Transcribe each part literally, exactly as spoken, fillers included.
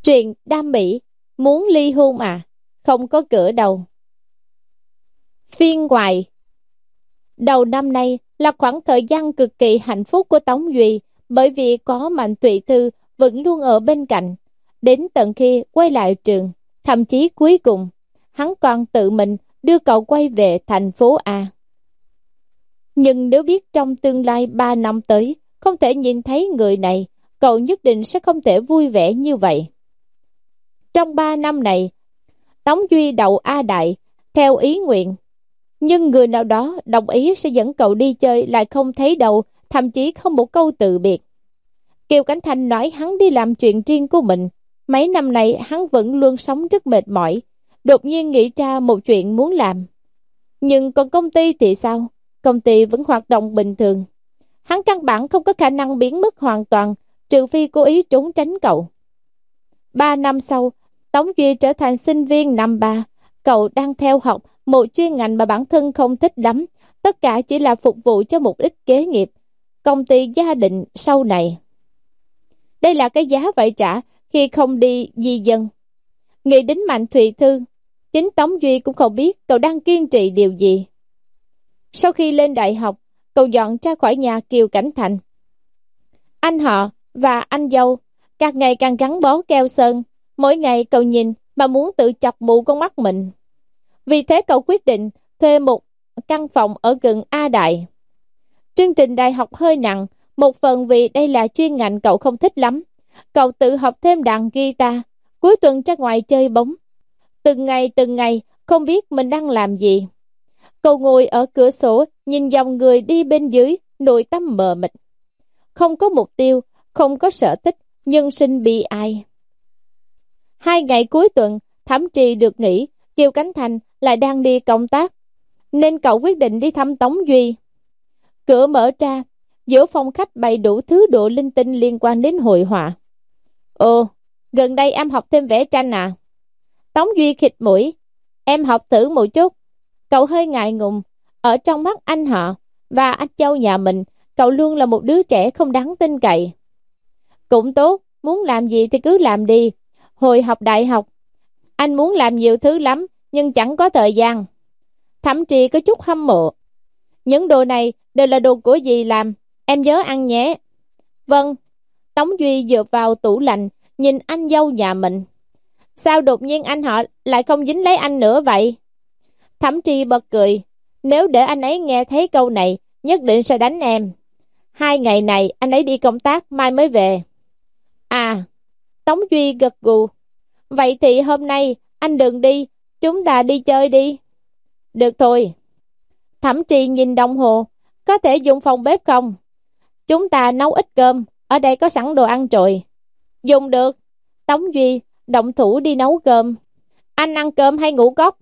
Chuyện đam mỹ, muốn ly hôn à? Không có cửa đâu. Phiên ngoài. Đầu năm nay là khoảng thời gian cực kỳ hạnh phúc của Tống Duy, bởi vì có Mạnh Thụy Thư vẫn luôn ở bên cạnh. Đến tận khi quay lại trường, thậm chí cuối cùng, hắn còn tự mình đưa cậu quay về thành phố A. Nhưng nếu biết trong tương lai ba năm tới, không thể nhìn thấy người này, cậu nhất định sẽ không thể vui vẻ như vậy. Trong ba năm này, Tống Duy đậu A Đại, theo ý nguyện. Nhưng người nào đó đồng ý sẽ dẫn cậu đi chơi lại không thấy đâu, thậm chí không một câu từ biệt. Kiều Cảnh Thành nói hắn đi làm chuyện riêng của mình. Mấy năm này hắn vẫn luôn sống rất mệt mỏi, đột nhiên nghĩ ra một chuyện muốn làm. Nhưng còn công ty thì sao? Công ty vẫn hoạt động bình thường. Hắn căn bản không có khả năng biến mất hoàn toàn, trừ phi cố ý trốn tránh cậu. Ba năm sau, Tống Duy trở thành sinh viên năm ba. Cậu đang theo học một chuyên ngành mà bản thân không thích lắm. Tất cả chỉ là phục vụ cho mục đích kế nghiệp, công ty gia đình sau này. Đây là cái giá phải trả khi không đi di dân. Nghĩ đến Mạnh Thụy Thư, chính Tống Duy cũng không biết cậu đang kiên trì điều gì. Sau khi lên đại học, cậu dọn ra khỏi nhà Kiều Cảnh Thành. Anh họ và anh dâu càng ngày càng gắn bó keo sơn. Mỗi ngày cậu nhìn mà muốn tự chọc mù con mắt mình. Vì thế cậu quyết định thuê một căn phòng ở gần A Đại. Chương trình đại học hơi nặng, một phần vì đây là chuyên ngành cậu không thích lắm. Cậu tự học thêm đàn guitar, cuối tuần ra ngoài chơi bóng. Từng ngày từng ngày không biết mình đang làm gì. Cậu ngồi ở cửa sổ nhìn dòng người đi bên dưới, nội tâm mờ mịt. Không có mục tiêu, không có sở thích, nhân sinh bi ai. Hai ngày cuối tuần, Thẩm Trì được nghỉ, Kiều Cảnh Thành lại đang đi công tác, nên cậu quyết định đi thăm Tống Duy. Cửa mở ra, giữa phòng khách bày đủ thứ đồ linh tinh liên quan đến hội họa. Ồ, gần đây em học thêm vẽ tranh à? Tống Duy khịt mũi. Em học thử một chút. Cậu hơi ngại ngùng. Ở trong mắt anh họ và anh Châu nhà mình, cậu luôn là một đứa trẻ không đáng tin cậy. Cũng tốt, muốn làm gì thì cứ làm đi. Hồi học đại học, anh muốn làm nhiều thứ lắm, nhưng chẳng có thời gian. Thậm chí có chút hâm mộ. Những đồ này đều là đồ của dì làm, em nhớ ăn nhé. Vâng. Tống Duy dựa vào tủ lạnh, nhìn anh dâu nhà mình. Sao đột nhiên anh họ lại không dính lấy anh nữa vậy? Thẩm Tri bật cười. Nếu để anh ấy nghe thấy câu này, nhất định sẽ đánh em. Hai ngày này anh ấy đi công tác, mai mới về. À, Tống Duy gật gù. Vậy thì hôm nay anh đừng đi, chúng ta đi chơi đi. Được thôi. Thẩm Tri nhìn đồng hồ. Có thể dùng phòng bếp không? Chúng ta nấu ít cơm, ở đây có sẵn đồ ăn rồi. Dùng được. Tống Duy động thủ đi nấu cơm. Anh ăn cơm hay ngũ cốc?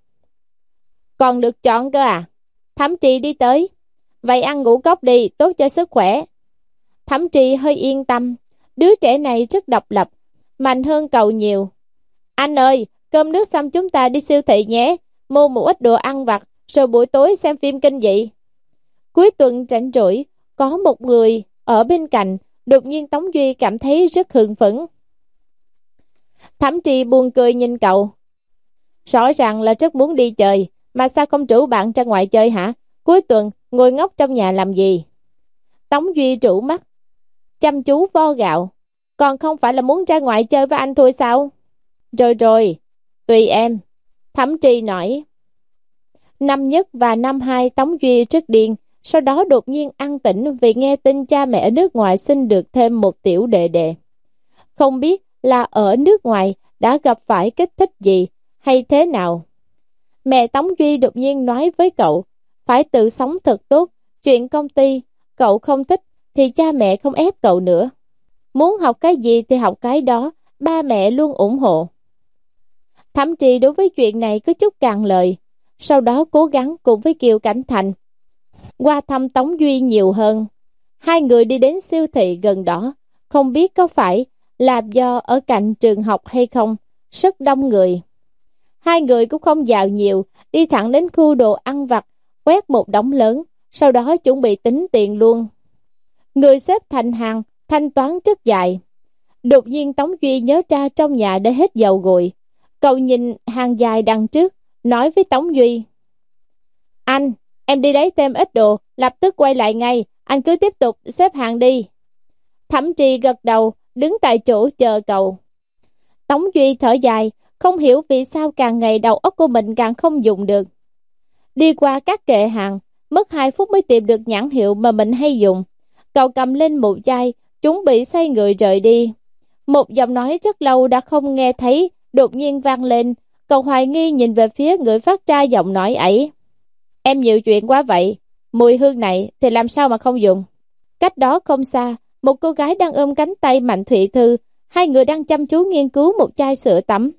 Còn được chọn cơ à? Thẩm Trì đi tới. Vậy ăn ngũ cốc đi, tốt cho sức khỏe. Thẩm Trì hơi yên tâm. Đứa trẻ này rất độc lập, mạnh hơn cậu nhiều. Anh ơi, cơm nước xong chúng ta đi siêu thị nhé. Mua một ít đồ ăn vặt, rồi buổi tối xem phim kinh dị. Cuối tuần rảnh rỗi, có một người ở bên cạnh. Đột nhiên Tống Duy cảm thấy rất hưng phấn. Thẩm Trì buồn cười nhìn cậu. Rõ ràng là rất muốn đi chơi, mà sao không rủ bạn ra ngoài chơi hả? Cuối tuần ngồi ngốc trong nhà làm gì? Tống Duy rủ mắt, chăm chú vo gạo. Còn không phải là muốn ra ngoài chơi với anh thôi sao? Rồi rồi, tùy em. Thẩm Trì nói. Năm nhất và năm hai Tống Duy rất điên. Sau đó đột nhiên an tĩnh vì nghe tin cha mẹ ở nước ngoài sinh được thêm một tiểu đệ đệ. Không biết là ở nước ngoài đã gặp phải kích thích gì hay thế nào. Mẹ Tống Duy đột nhiên nói với cậu, phải tự sống thật tốt, chuyện công ty, cậu không thích thì cha mẹ không ép cậu nữa. Muốn học cái gì thì học cái đó, ba mẹ luôn ủng hộ. Thậm chí đối với chuyện này có chút cạn lời, sau đó cố gắng cùng với Kiều Cảnh Thành qua thăm Tống Duy nhiều hơn. Hai người đi đến siêu thị gần đó, không biết có phải là do ở cạnh trường học hay không, rất đông người. Hai người cũng không vào nhiều, đi thẳng đến khu đồ ăn vặt, quét một đống lớn, sau đó chuẩn bị tính tiền luôn. Người xếp thành hàng, thanh toán rất dài. Đột nhiên Tống Duy nhớ ra trong nhà đã hết dầu gội. Cậu nhìn hàng dài đằng trước, nói với Tống Duy: Anh, em đi lấy thêm ít đồ, lập tức quay lại ngay, anh cứ tiếp tục xếp hàng đi. Thẩm Trì gật đầu, đứng tại chỗ chờ cậu. Tống Duy thở dài, không hiểu vì sao càng ngày đầu óc của mình càng không dùng được. Đi qua các kệ hàng, mất hai phút mới tìm được nhãn hiệu mà mình hay dùng. Cậu cầm lên một chai, chuẩn bị xoay người rời đi. Một giọng nói rất lâu đã không nghe thấy, đột nhiên vang lên. Cậu hoài nghi nhìn về phía người phát ra giọng nói ấy. Em nhiều chuyện quá vậy, mùi hương này thì làm sao mà không dùng. Cách đó không xa, một cô gái đang ôm cánh tay Mạnh Thụy Thư. Hai người đang chăm chú nghiên cứu một chai sữa tắm.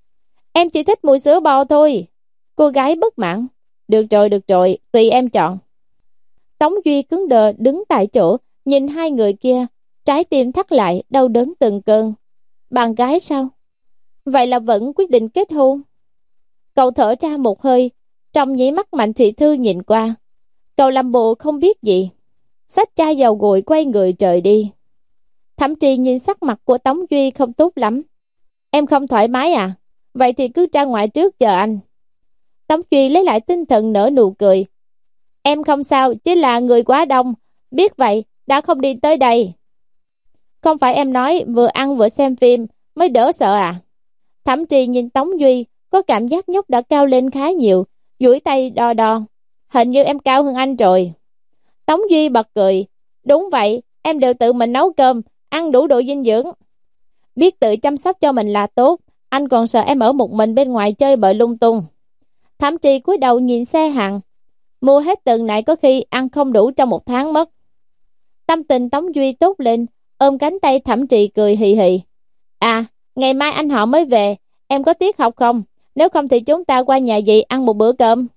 Em chỉ thích mùi sữa bò thôi. Cô gái bất mãn. Được rồi, được rồi, tùy em chọn. Tống Duy cứng đờ đứng tại chỗ, nhìn hai người kia, trái tim thắt lại, đau đớn từng cơn. Bạn gái sao? Vậy là vẫn quyết định kết hôn. Cậu thở ra một hơi, trong nháy mắt Mạnh Thụy Thư nhìn qua. Cậu làm bộ không biết gì, xách chai dầu gội quay người rời đi. Thậm chí nhìn sắc mặt của Tống Duy không tốt lắm. Em không thoải mái à? Vậy thì cứ ra ngoài trước chờ anh. Tống Duy lấy lại tinh thần nở nụ cười. Em không sao, chỉ là người quá đông. Biết vậy, đã không đi tới đây. Không phải em nói vừa ăn vừa xem phim mới đỡ sợ à? Thậm chí nhìn Tống Duy, có cảm giác nhóc đã cao lên khá nhiều, duỗi tay đo đo. Hình như em cao hơn anh rồi. Tống Duy bật cười. Đúng vậy, em đều tự mình nấu cơm, ăn đủ độ dinh dưỡng. Biết tự chăm sóc cho mình là tốt, anh còn sợ em ở một mình bên ngoài chơi bời lung tung. Thậm chí cúi đầu nhìn xe hàng. Mua hết tuần này có khi ăn không đủ trong một tháng mất. Tâm tình Tống Duy tốt lên, ôm cánh tay Thẩm Trì cười hì hì. À, ngày mai anh họ mới về, em có tiết học không? Nếu không thì chúng ta qua nhà dì ăn một bữa cơm.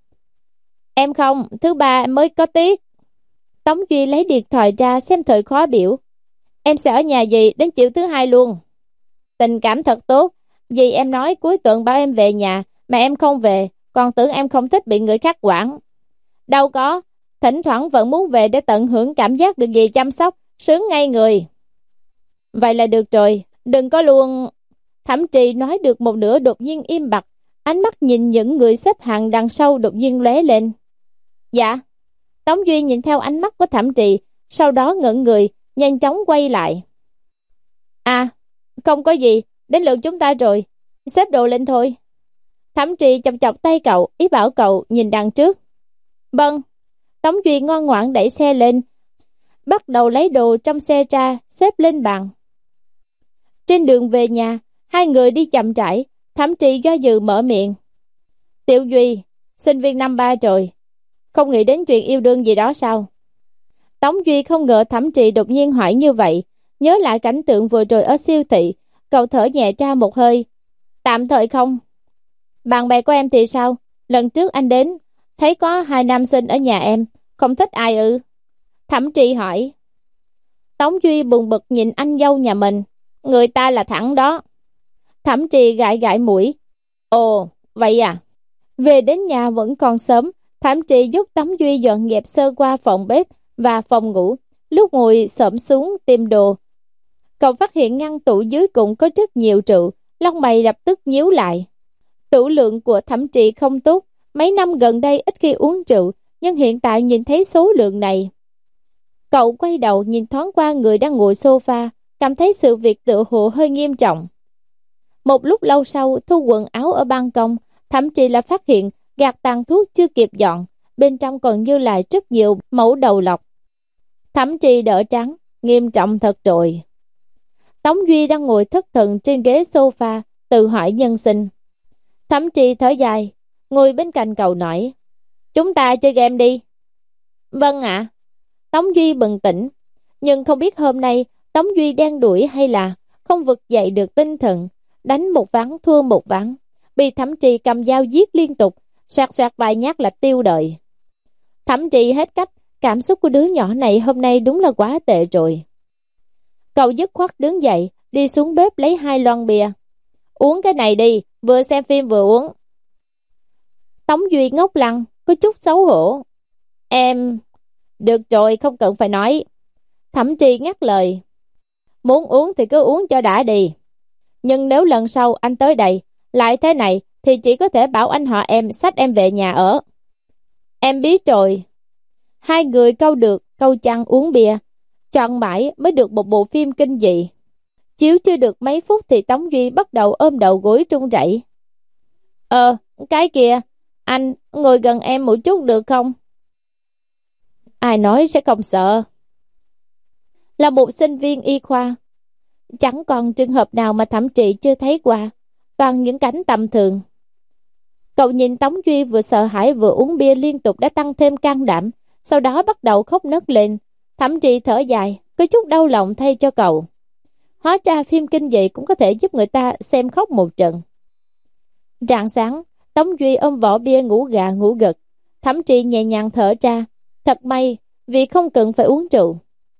Em không, thứ ba em mới có tiết. Tống Duy lấy điện thoại ra xem thời khóa biểu. Em sẽ ở nhà dì đến chiều thứ hai luôn. Tình cảm thật tốt. Dì em nói cuối tuần bảo em về nhà, mà em không về, còn tưởng em không thích bị người khác quản. Đâu có, thỉnh thoảng vẫn muốn về để tận hưởng cảm giác được dì chăm sóc, sướng ngay người. Vậy là được rồi, đừng có luôn. Thẩm Trì nói được một nửa đột nhiên im bặt, ánh mắt nhìn những người xếp hàng đằng sau đột nhiên lóe lên. Dạ. Tống Duy nhìn theo ánh mắt của Thẩm Trì, sau đó ngẩng người, nhanh chóng quay lại. À, không có gì, đến lượt chúng ta rồi, xếp đồ lên thôi. Thẩm Trì chọc chọc tay cậu, ý bảo cậu nhìn đằng trước. Vâng. Tống Duy ngoan ngoãn đẩy xe lên, bắt đầu lấy đồ trong xe ra, xếp lên bàn. Trên đường về nhà, hai người đi chậm rãi. Thẩm Trì do dự mở miệng. Tiểu Duy, sinh viên năm ba rồi, không nghĩ đến chuyện yêu đương gì đó sao? Tống Duy không ngờ Thẩm Trì đột nhiên hỏi như vậy. Nhớ lại cảnh tượng vừa rồi ở siêu thị, cậu thở nhẹ ra một hơi. Tạm thời không. Bạn bè của em thì sao? Lần trước anh đến, thấy có hai nam sinh ở nhà em, không thích ai ư? Thẩm Trì hỏi. Tống Duy buồn bực nhìn anh dâu nhà mình. Người ta là thẳng đó. Thẩm Trì gãi gãi mũi. Ồ, vậy à? Về đến nhà vẫn còn sớm, Thẩm Trì giúp Tống Duy dọn dẹp sơ qua phòng bếp và phòng ngủ. Lúc ngồi xổm xuống tìm đồ, cậu phát hiện ngăn tủ dưới cùng có rất nhiều rượu, lông mày lập tức nhíu lại. Tửu lượng của Thẩm Trì không tốt, mấy năm gần đây ít khi uống rượu, nhưng hiện tại nhìn thấy số lượng này. Cậu quay đầu nhìn thoáng qua người đang ngồi sofa, cảm thấy sự việc tựa hồ hơi nghiêm trọng. Một lúc lâu sau, thu quần áo ở ban công, Thẩm Trì là phát hiện gạt tàn thuốc chưa kịp dọn, bên trong còn dư lại rất nhiều mẫu đầu lọc. Thẩm Trì đỡ trắng, nghiêm trọng thật rồi. Tống Duy đang ngồi thất thần trên ghế sofa, tự hỏi nhân sinh. Thẩm Trì thở dài, ngồi bên cạnh cậu nói. Chúng ta chơi game đi. Vâng ạ. Tống Duy bừng tỉnh, nhưng không biết hôm nay Tống Duy đen đuổi hay là không vực dậy được tinh thần, đánh một ván thua một ván, bị Thẩm Trì cầm dao giết liên tục, xoạt xoạt vài nhát là tiêu đời. Thẩm Trì hết cách, cảm xúc của đứa nhỏ này hôm nay đúng là quá tệ rồi. Cậu dứt khoát đứng dậy, đi xuống bếp lấy hai lon bia. Uống cái này đi, vừa xem phim vừa uống. Tống Duy ngốc lăng, có chút xấu hổ. Em... Được rồi, không cần phải nói. Thẩm Trì ngắt lời. muốn uống thì cứ uống cho đã đi. Nhưng nếu lần sau anh tới đây lại thế này thì chỉ có thể bảo anh họ em xách em về nhà ở. Em biết rồi. Hai người câu được câu chăng uống bia, chọn mãi mới được một bộ phim kinh dị. Chiếu chưa được mấy phút thì Tống Duy bắt đầu ôm đầu gối run rẩy. Ờ, cái kìa, anh ngồi gần em một chút được không? Ai nói sẽ không sợ. Là một sinh viên y khoa, chẳng còn trường hợp nào mà Thẩm Trị chưa thấy qua, toàn những cảnh tầm thường. Cậu nhìn Tống Duy vừa sợ hãi vừa uống bia liên tục đã tăng thêm can đảm, sau đó bắt đầu khóc nấc lên. Thẩm Trị thở dài, có chút đau lòng thay cho cậu. Hóa ra phim kinh dị cũng có thể giúp người ta xem khóc một trận. Rạng sáng, Tống Duy ôm vỏ bia ngủ gà ngủ gật. Thẩm Trị nhẹ nhàng thở ra. Thật may vì không cần phải uống rượu.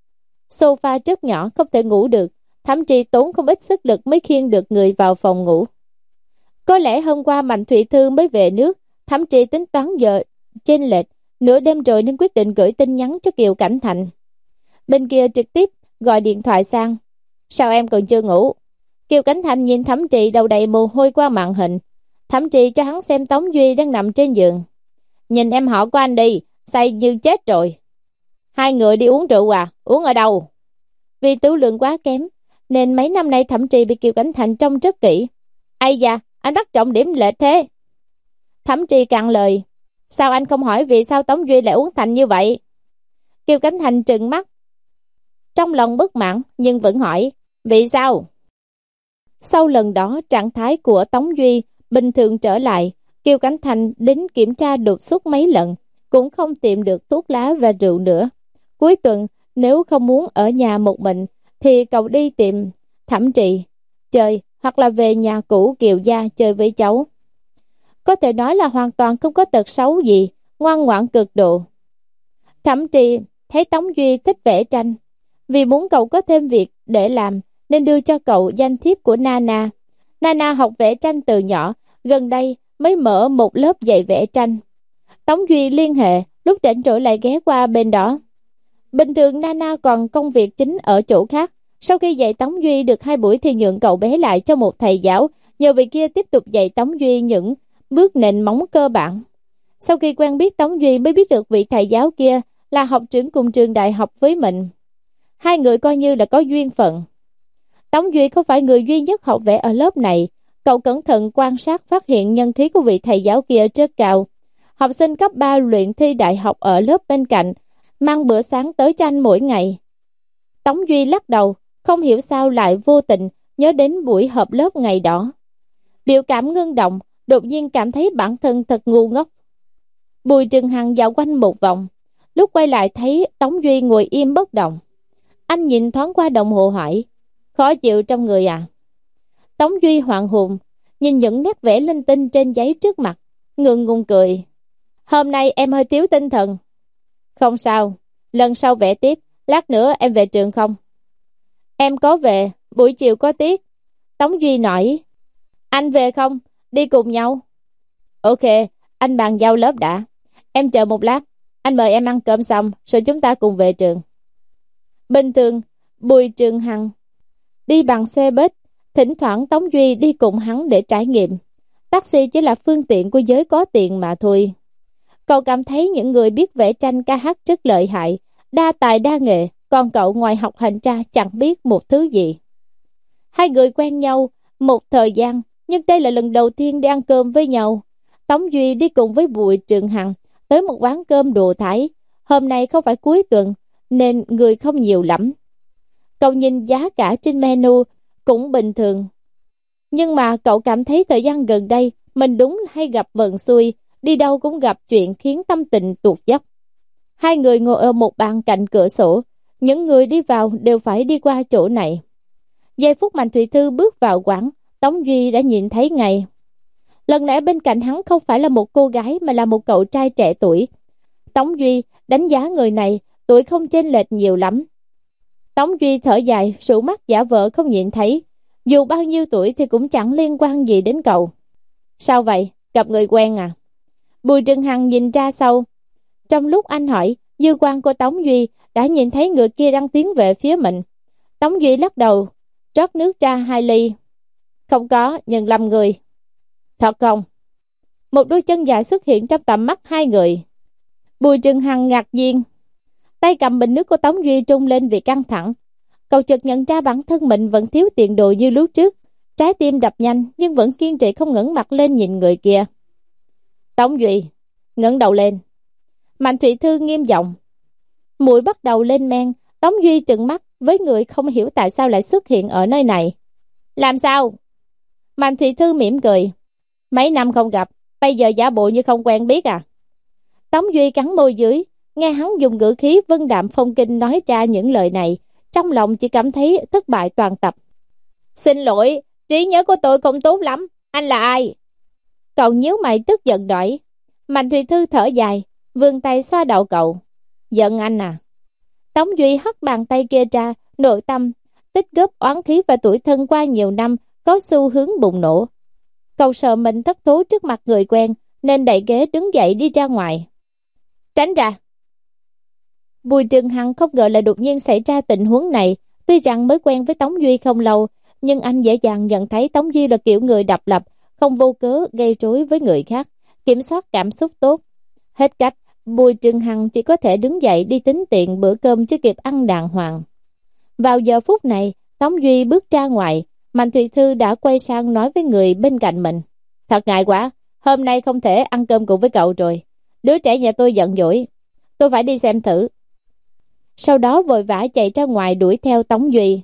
Sofa rất nhỏ không thể ngủ được. Thẩm Trị tốn không ít sức lực mới khiêng được người vào phòng ngủ. Có lẽ hôm qua Mạnh Thụy Thư mới về nước. Thẩm Trị tính toán giờ chênh lệch nửa đêm rồi nên quyết định gửi tin nhắn cho Kiều Cảnh Thành. Bên kia trực tiếp gọi điện thoại sang. Sao em còn chưa ngủ? Kiều Cảnh Thành nhìn Thẩm Trị đầu đầy mồ hôi qua màn hình. Thẩm Trị cho hắn xem Tống Duy đang nằm trên giường. Nhìn em họ của anh đi, say như chết rồi. Hai người đi uống rượu à? Uống ở đâu? Vì tửu lượng quá kém nên mấy năm nay Thẩm Trị bị Kiều Cảnh Thành trông rất kỹ. Ây da, anh bắt trọng điểm lệch thế. Thẩm Trị cạn lời. Sao anh không hỏi vì sao Tống Duy lại uống thành như vậy? Kiều Cảnh Thành trừng mắt, trong lòng bất mãn nhưng vẫn hỏi. Vì sao? Sau lần đó trạng thái của Tống Duy bình thường trở lại. Kiều Cảnh Thành đến kiểm tra đột xuất mấy lần cũng không tìm được thuốc lá và rượu nữa. Cuối tuần nếu không muốn ở nhà một mình thì cậu đi tìm Thẩm Trị chơi hoặc là về nhà cũ Kiều gia chơi với cháu. Có thể nói là hoàn toàn không có tật xấu gì, ngoan ngoãn cực độ. Thẩm Trị thấy Tống Duy thích vẽ tranh, vì muốn cậu có thêm việc để làm nên đưa cho cậu danh thiếp của Nana. Nana học vẽ tranh từ nhỏ, gần đây mới mở một lớp dạy vẽ tranh. Tống Duy liên hệ, lúc rảnh rỗi lại ghé qua bên đó. Bình thường Nana còn công việc chính ở chỗ khác. Sau khi dạy Tống Duy được hai buổi thì nhượng cậu bé lại cho một thầy giáo, nhờ vị kia tiếp tục dạy Tống Duy những bước nền móng cơ bản. Sau khi quen biết Tống Duy mới biết được vị thầy giáo kia là học trưởng cùng trường đại học với mình. Hai người coi như là có duyên phận. Tống Duy không phải người duy nhất học vẽ ở lớp này. Cậu cẩn thận quan sát phát hiện nhân khí của vị thầy giáo kia rất cao. Học sinh cấp ba luyện thi đại học ở lớp bên cạnh mang bữa sáng tới cho anh mỗi ngày. Tống Duy lắc đầu, không hiểu sao lại vô tình nhớ đến buổi họp lớp ngày đó. Biểu cảm ngưng động, đột nhiên cảm thấy bản thân thật ngu ngốc. Bùi Trừng Hằng dạo quanh một vòng, lúc quay lại thấy Tống Duy ngồi im bất động. Anh nhìn thoáng qua đồng hồ hỏi, khó chịu trong người à? Tống Duy hoảng hồn, nhìn những nét vẽ linh tinh trên giấy trước mặt, ngượng ngùng cười. Hôm nay em hơi thiếu tinh thần. Không sao, lần sau vẽ tiếp, lát nữa em về trường không? Em có về, buổi chiều có tiết. Tống Duy nói, anh về không? Đi cùng nhau. Ok, anh bàn giao lớp đã. Em chờ một lát, anh mời em ăn cơm xong rồi chúng ta cùng về trường. Bình thường, Bùi Trường Hằng đi bằng xe buýt, thỉnh thoảng Tống Duy đi cùng hắn để trải nghiệm. Taxi chỉ là phương tiện của giới có tiền mà thôi. Cậu cảm thấy những người biết vẽ tranh ca hát rất lợi hại, đa tài đa nghệ, còn cậu ngoài học hành ra chẳng biết một thứ gì. Hai người quen nhau một thời gian, nhưng đây là lần đầu tiên đi ăn cơm với nhau. Tống Duy đi cùng với Bùi Trường Hằng tới một quán cơm đồ Thái. Hôm nay không phải cuối tuần nên người không nhiều lắm. Cậu nhìn giá cả trên menu cũng bình thường. Nhưng mà cậu cảm thấy thời gian gần đây mình đúng hay gặp vận xui, đi đâu cũng gặp chuyện khiến tâm tình tuột dốc. Hai người ngồi ở một bàn cạnh cửa sổ, những người đi vào đều phải đi qua chỗ này. Giây phút Mạnh Thụy Thư bước vào quán, Tống Duy đã nhìn thấy ngay. Lần nãy bên cạnh hắn không phải là một cô gái mà là một cậu trai trẻ tuổi. Tống Duy đánh giá người này tuổi không chênh lệch nhiều lắm. Tống Duy thở dài, sụ mắt giả vờ không nhìn thấy. Dù bao nhiêu tuổi thì cũng chẳng liên quan gì đến cậu. Sao vậy? Gặp người quen à? Bùi Trừng Hằng nhìn ra sau. Trong lúc anh hỏi, dư quan của Tống Duy đã nhìn thấy người kia đang tiến về phía mình. Tống Duy lắc đầu, rót nước ra hai ly. Không có, nhưng năm người. Thật không? Một đôi chân dài xuất hiện trong tầm mắt hai người. Bùi Trừng Hằng ngạc nhiên, tay cầm bình nước của Tống Duy trung lên vì căng thẳng. Cậu chợt nhận ra bản thân mình vẫn thiếu tiền đồ như lúc trước. Trái tim đập nhanh nhưng vẫn kiên trì không ngẩng mặt lên nhìn người kia. Tống Duy, ngẩng đầu lên. Mạnh Thụy Thư nghiêm giọng. Mũi bắt đầu lên men. Tống Duy trừng mắt với người không hiểu tại sao lại xuất hiện ở nơi này. Làm sao? Mạnh Thụy Thư mỉm cười. Mấy năm không gặp, bây giờ giả bộ như không quen biết à? Tống Duy cắn môi dưới, nghe hắn dùng ngữ khí vân đạm phong kinh nói ra những lời này, trong lòng chỉ cảm thấy thất bại toàn tập. Xin lỗi, trí nhớ của tôi không tốt lắm, anh là ai? Cậu nhíu mày tức giận đỏi. Mạnh Thùy Thư thở dài, vươn tay xoa đầu cậu. Giận anh à? Tống Duy hất bàn tay kia ra, nội tâm tích góp oán khí và tuổi thân qua nhiều năm có xu hướng bùng nổ. Cậu sợ mình thất thố trước mặt người quen nên đẩy ghế đứng dậy đi ra ngoài. Tránh ra! Bùi Trừng Hằng không ngờ là đột nhiên xảy ra tình huống này. Tuy rằng mới quen với Tống Duy không lâu, nhưng anh dễ dàng nhận thấy Tống Duy là kiểu người độc lập, không vô cớ gây rối với người khác, kiểm soát cảm xúc tốt. Hết cách, Bùi Trừng Hằng chỉ có thể đứng dậy đi tính tiền bữa cơm chưa kịp ăn đàng hoàng. Vào giờ phút này, Tống Duy bước ra ngoài, Mạnh Thụy Thư đã quay sang nói với người bên cạnh mình. Thật ngại quá, hôm nay không thể ăn cơm cùng với cậu rồi. Đứa trẻ nhà tôi giận dỗi, tôi phải đi xem thử. Sau đó vội vã chạy ra ngoài đuổi theo Tống Duy.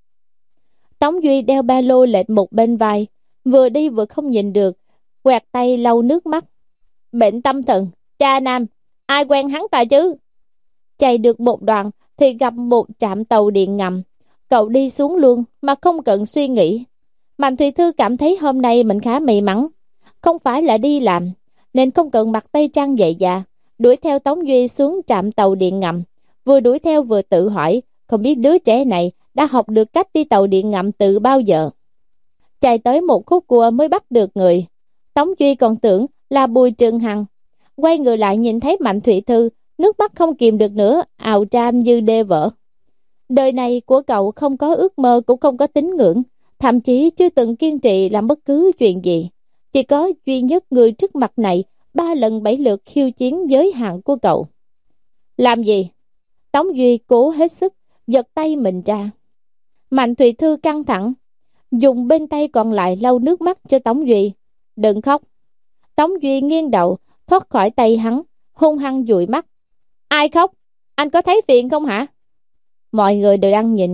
Tống Duy đeo ba lô lệch một bên vai, vừa đi vừa không nhìn được, quẹt tay lau nước mắt. Bệnh tâm thần, cha nam, ai quen hắn ta chứ? Chạy được một đoạn thì gặp một trạm tàu điện ngầm. Cậu đi xuống luôn mà không cần suy nghĩ. Mạnh Thùy Thư cảm thấy hôm nay mình khá may mắn. Không phải là đi làm, nên không cần mặc tây trang dày dạ. Đuổi theo Tống Duy xuống trạm tàu điện ngầm. Vừa đuổi theo vừa tự hỏi, không biết đứa trẻ này đã học được cách đi tàu điện ngầm từ bao giờ. Chạy tới một khúc cua mới bắt được người. Tống Duy còn tưởng là Bùi Trừng Hằng. Quay người lại nhìn thấy Mạnh Thụy Thư, nước mắt không kìm được nữa, ào ra như đê vỡ. Đời này của cậu không có ước mơ, cũng không có tín ngưỡng, thậm chí chưa từng kiên trì làm bất cứ chuyện gì. Chỉ có duy nhất người trước mặt này ba lần bảy lượt khiêu chiến giới hạn của cậu. Làm gì? Tống Duy cố hết sức giật tay mình ra. Mạnh Thụy Thư căng thẳng, dùng bên tay còn lại lau nước mắt cho Tống Duy. Đừng khóc. Tống Duy nghiêng đầu thoát khỏi tay hắn, hung hăng dụi mắt. Ai khóc? Anh có thấy phiền không hả? Mọi người đều đang nhìn.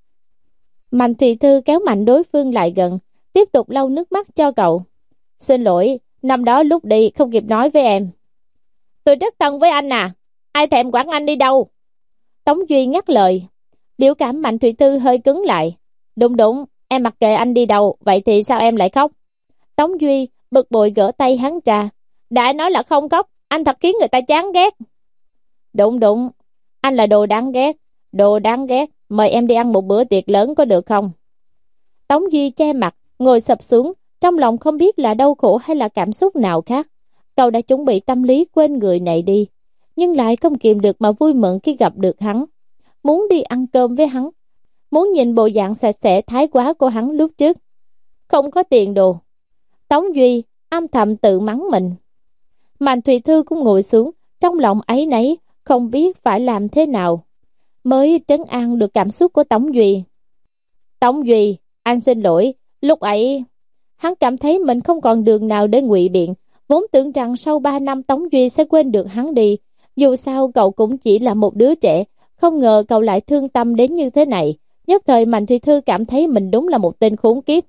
Mạnh Thụy Thư kéo mạnh đối phương lại gần, tiếp tục lau nước mắt cho cậu. Xin lỗi, năm đó lúc đi không kịp nói với em. Tôi rất thân với anh à, ai thèm quản anh đi đâu. Tống Duy ngắt lời. Biểu cảm Mạnh Thụy Thư hơi cứng lại. Đúng đúng, em mặc kệ anh đi đâu, vậy thì sao em lại khóc? Tống Duy bực bội gỡ tay hắn ra. Đã nói là không khóc, anh thật khiến người ta chán ghét. Đúng đúng, anh là đồ đáng ghét, đồ đáng ghét, mời em đi ăn một bữa tiệc lớn có được không? Tống Duy che mặt, ngồi sập xuống, trong lòng không biết là đau khổ hay là cảm xúc nào khác. Cậu đã chuẩn bị tâm lý quên người này đi, nhưng lại không kìm được mà vui mừng khi gặp được hắn. Muốn đi ăn cơm với hắn, muốn nhìn bộ dạng sạch sẽ thái quá của hắn lúc trước. Không có tiền đồ. Tống Duy âm thầm tự mắng mình. Mạnh Thùy Thư cũng ngồi xuống, trong lòng áy náy, không biết phải làm thế nào mới trấn an được cảm xúc của Tống Duy. Tống Duy, anh xin lỗi, lúc ấy hắn cảm thấy mình không còn đường nào để ngụy biện, vốn tưởng rằng sau ba năm Tống Duy sẽ quên được hắn đi. Dù sao cậu cũng chỉ là một đứa trẻ, không ngờ cậu lại thương tâm đến như thế này. Nhất thời Mạnh Thùy Thư cảm thấy mình đúng là một tên khốn kiếp.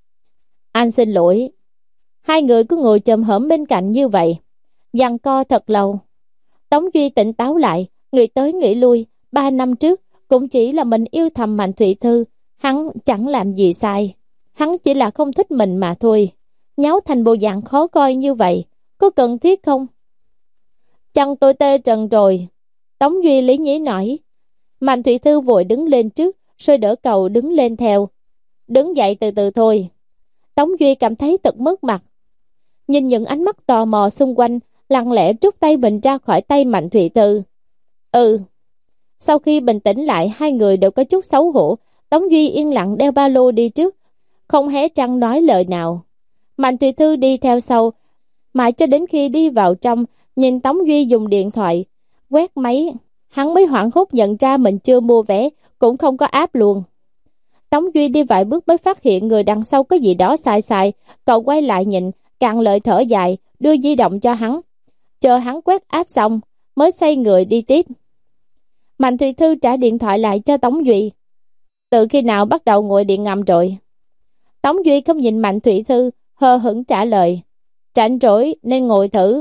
Anh xin lỗi. Hai người cứ ngồi chồm hổm bên cạnh như vậy, giằng co thật lâu. Tống Duy tỉnh táo lại, nghĩ tới nghĩ lui. Ba năm trước cũng chỉ là mình yêu thầm Mạnh Thụy Thư, hắn chẳng làm gì sai, hắn chỉ là không thích mình mà thôi. Nháo thành bộ dạng khó coi như vậy, có cần thiết không? Chân tôi tê trần rồi. Tống Duy lý nhí nói. Mạnh Thụy Thư vội đứng lên trước, rồi đỡ cậu đứng lên theo. Đứng dậy từ từ thôi. Tống Duy cảm thấy thật mất mặt. Nhìn những ánh mắt tò mò xung quanh, lặng lẽ rút tay mình ra khỏi tay Mạnh Thụy Thư. Ừ. Sau khi bình tĩnh lại, hai người đều có chút xấu hổ, Tống Duy yên lặng đeo ba lô đi trước, không hé răng nói lời nào. Mạnh Thùy Thư đi theo sau, mãi cho đến khi đi vào trong, nhìn Tống Duy dùng điện thoại quét máy, hắn mới hoảng hốt nhận ra mình chưa mua vé, cũng không có app luôn. Tống Duy đi vài bước mới phát hiện người đằng sau có gì đó sai sai, cậu quay lại nhìn, cạn lời thở dài, đưa di động cho hắn. Chờ hắn quét app xong, mới xoay người đi tiếp. Mạnh Thùy Thư trả điện thoại lại cho Tống Duy. Từ khi nào bắt đầu ngồi điện ngầm rồi? Tống Duy không nhìn Mạnh Thùy Thư, hờ hững trả lời. Rảnh rỗi nên ngồi thử.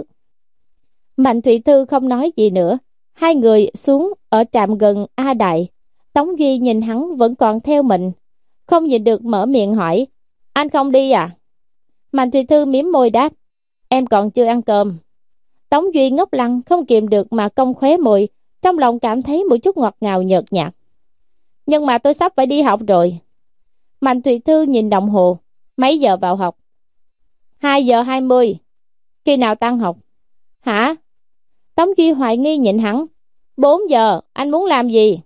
Mạnh Thùy Thư không nói gì nữa. Hai người xuống ở trạm gần A Đại. Tống Duy nhìn hắn vẫn còn theo mình, không nhìn được mở miệng hỏi. Anh không đi à? Mạnh Thùy Thư mím môi đáp. Em còn chưa ăn cơm. Tống Duy ngốc lăng không kìm được mà cong khóe môi, trong lòng cảm thấy một chút ngọt ngào nhợt nhạt. Nhưng mà tôi sắp phải đi học rồi. Mạnh Thùy Thư nhìn đồng hồ. Mấy giờ vào học? hai giờ hai mươi. Khi nào tan học? Hả? Tống Duy hoài nghi nhìn hắn. bốn giờ, anh muốn làm gì?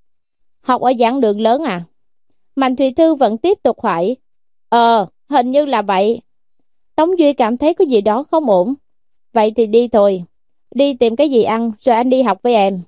Học ở giảng đường lớn à? Mạnh Thùy Thư vẫn tiếp tục hỏi. Ờ, hình như là vậy. Tống Duy cảm thấy có gì đó không ổn. Vậy thì đi thôi. Đi tìm cái gì ăn rồi anh đi học với em.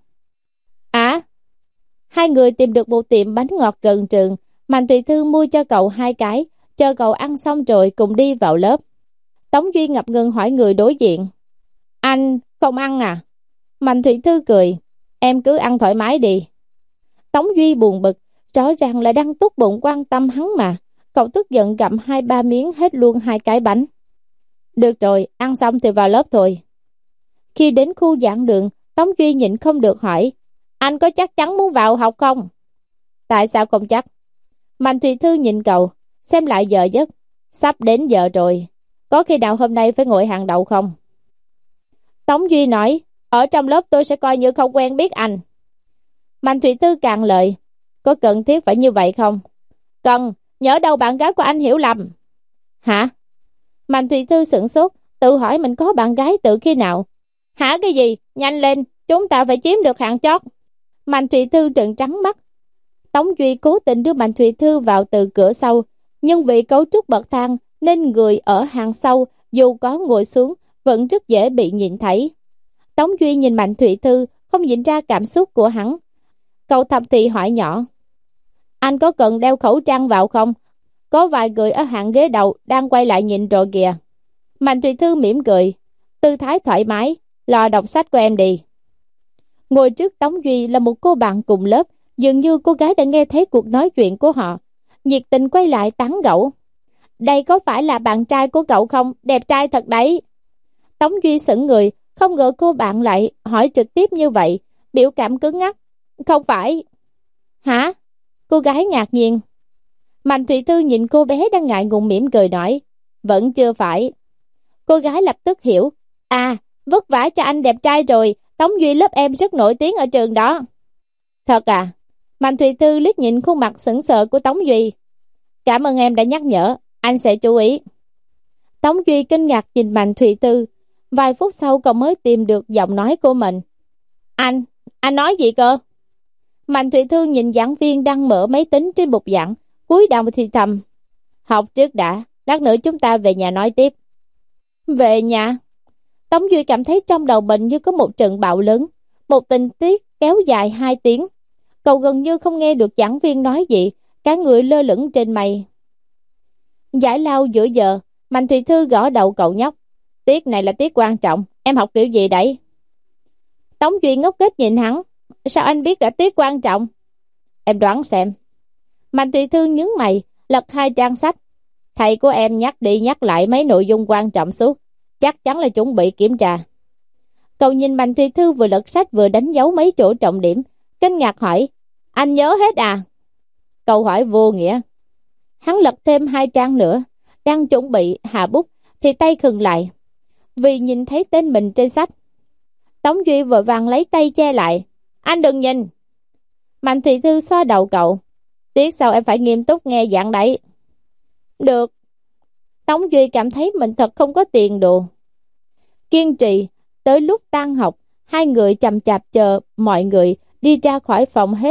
À? Hai người tìm được một tiệm bánh ngọt gần trường. Mạnh Thùy Thư mua cho cậu hai cái, chờ cậu ăn xong rồi cùng đi vào lớp. Tống Duy ngập ngừng hỏi người đối diện. Anh không ăn à? Mạnh Thùy Thư cười. Em cứ ăn thoải mái đi. Tống Duy buồn bực, rõ ràng là đang tốt bụng quan tâm hắn mà. Cậu tức giận gặm hai ba miếng hết luôn hai cái bánh. Được rồi, ăn xong thì vào lớp thôi. Khi đến khu giảng đường, Tống Duy nhịn không được hỏi. Anh có chắc chắn muốn vào học không? Tại sao không chắc? Mạnh Thùy Thư nhìn cậu, xem lại giờ giấc. Sắp đến giờ rồi. Có khi nào hôm nay phải ngồi hàng đầu không? Tống Duy nói. Ở trong lớp tôi sẽ coi như không quen biết anh. Mạnh Thùy Thư cạn lời. Có cần thiết phải như vậy không? Cần, nhớ đâu bạn gái của anh hiểu lầm. Hả? Mạnh Thùy Thư sửng sốt, tự hỏi mình có bạn gái từ khi nào. Hả cái gì? Nhanh lên, chúng ta phải chiếm được hạng chót. Mạnh Thùy Thư trợn trắng mắt. Tống Duy cố tình đưa Mạnh Thùy Thư vào từ cửa sau, nhưng vì cấu trúc bậc thang nên người ở hàng sau dù có ngồi xuống vẫn rất dễ bị nhìn thấy. Tống Duy nhìn Mạnh Thùy Thư, không nhìn ra cảm xúc của hắn. Cậu thầm thì hỏi nhỏ. Anh có cần đeo khẩu trang vào không? Có vài người ở hàng ghế đầu đang quay lại nhìn rồi kìa. Mạnh Thùy Thư mỉm cười. Tư thái thoải mái, lo đọc sách của em đi. Ngồi trước Tống Duy là một cô bạn cùng lớp. Dường như cô gái đã nghe thấy cuộc nói chuyện của họ, nhiệt tình quay lại tán gẫu. Đây có phải là bạn trai của cậu không? Đẹp trai thật đấy. Tống Duy sững người, không ngờ cô bạn lại hỏi trực tiếp như vậy, biểu cảm cứng ngắc. Không phải. Hả? Cô gái ngạc nhiên. Mạnh Thùy Thư nhìn cô bé đang ngại ngùng mỉm cười nói. Vẫn chưa phải. Cô gái lập tức hiểu. À, vất vả cho anh đẹp trai rồi. Tống Duy lớp em rất nổi tiếng ở trường đó. Thật à? Mạnh Thùy Thư liếc nhìn khuôn mặt sững sờ của Tống Duy. Cảm ơn em đã nhắc nhở, anh sẽ chú ý. Tống Duy kinh ngạc nhìn Mạnh Thùy Thư. Vài phút sau cậu mới tìm được giọng nói của mình. Anh, anh nói gì cơ? Mạnh Thùy Thư nhìn giảng viên đang mở máy tính trên bục giảng, cúi đầu thì thầm. Học trước đã, lát nữa chúng ta về nhà nói tiếp. Về nhà? Tống Duy cảm thấy trong đầu bệnh như có một trận bão lớn. Một tình tiết kéo dài hai tiếng. Cậu gần như không nghe được giảng viên nói gì, cả người lơ lửng trên mây. Giải lao giữa giờ, Mạnh Thùy Thư gõ đầu cậu nhóc. Tiết này là tiết quan trọng, em học kiểu gì đấy? Tống Duy ngốc nghếch nhìn hắn. Sao anh biết đã tiết quan trọng? Em đoán xem. Mạnh Thùy Thư nhướng mày, lật hai trang sách. Thầy của em nhắc đi nhắc lại mấy nội dung quan trọng suốt, chắc chắn là chuẩn bị kiểm tra. Cậu nhìn Mạnh Thùy Thư vừa lật sách vừa đánh dấu mấy chỗ trọng điểm, kinh ngạc hỏi. Anh nhớ hết à? Câu hỏi vô nghĩa. Hắn lật thêm hai trang nữa, đang chuẩn bị hạ bút thì tay khựng lại, vì nhìn thấy tên mình trên sách. Tống Duy vội vàng lấy tay che lại. Anh đừng nhìn. Mạnh Thùy Thư xoa đầu cậu. Tiết sau em phải nghiêm túc nghe giảng đấy. Được. Tống Duy cảm thấy mình thật không có tiền đồ. Kiên trì, tới lúc tan học, hai người chằm chạp chờ mọi người đi ra khỏi phòng hết,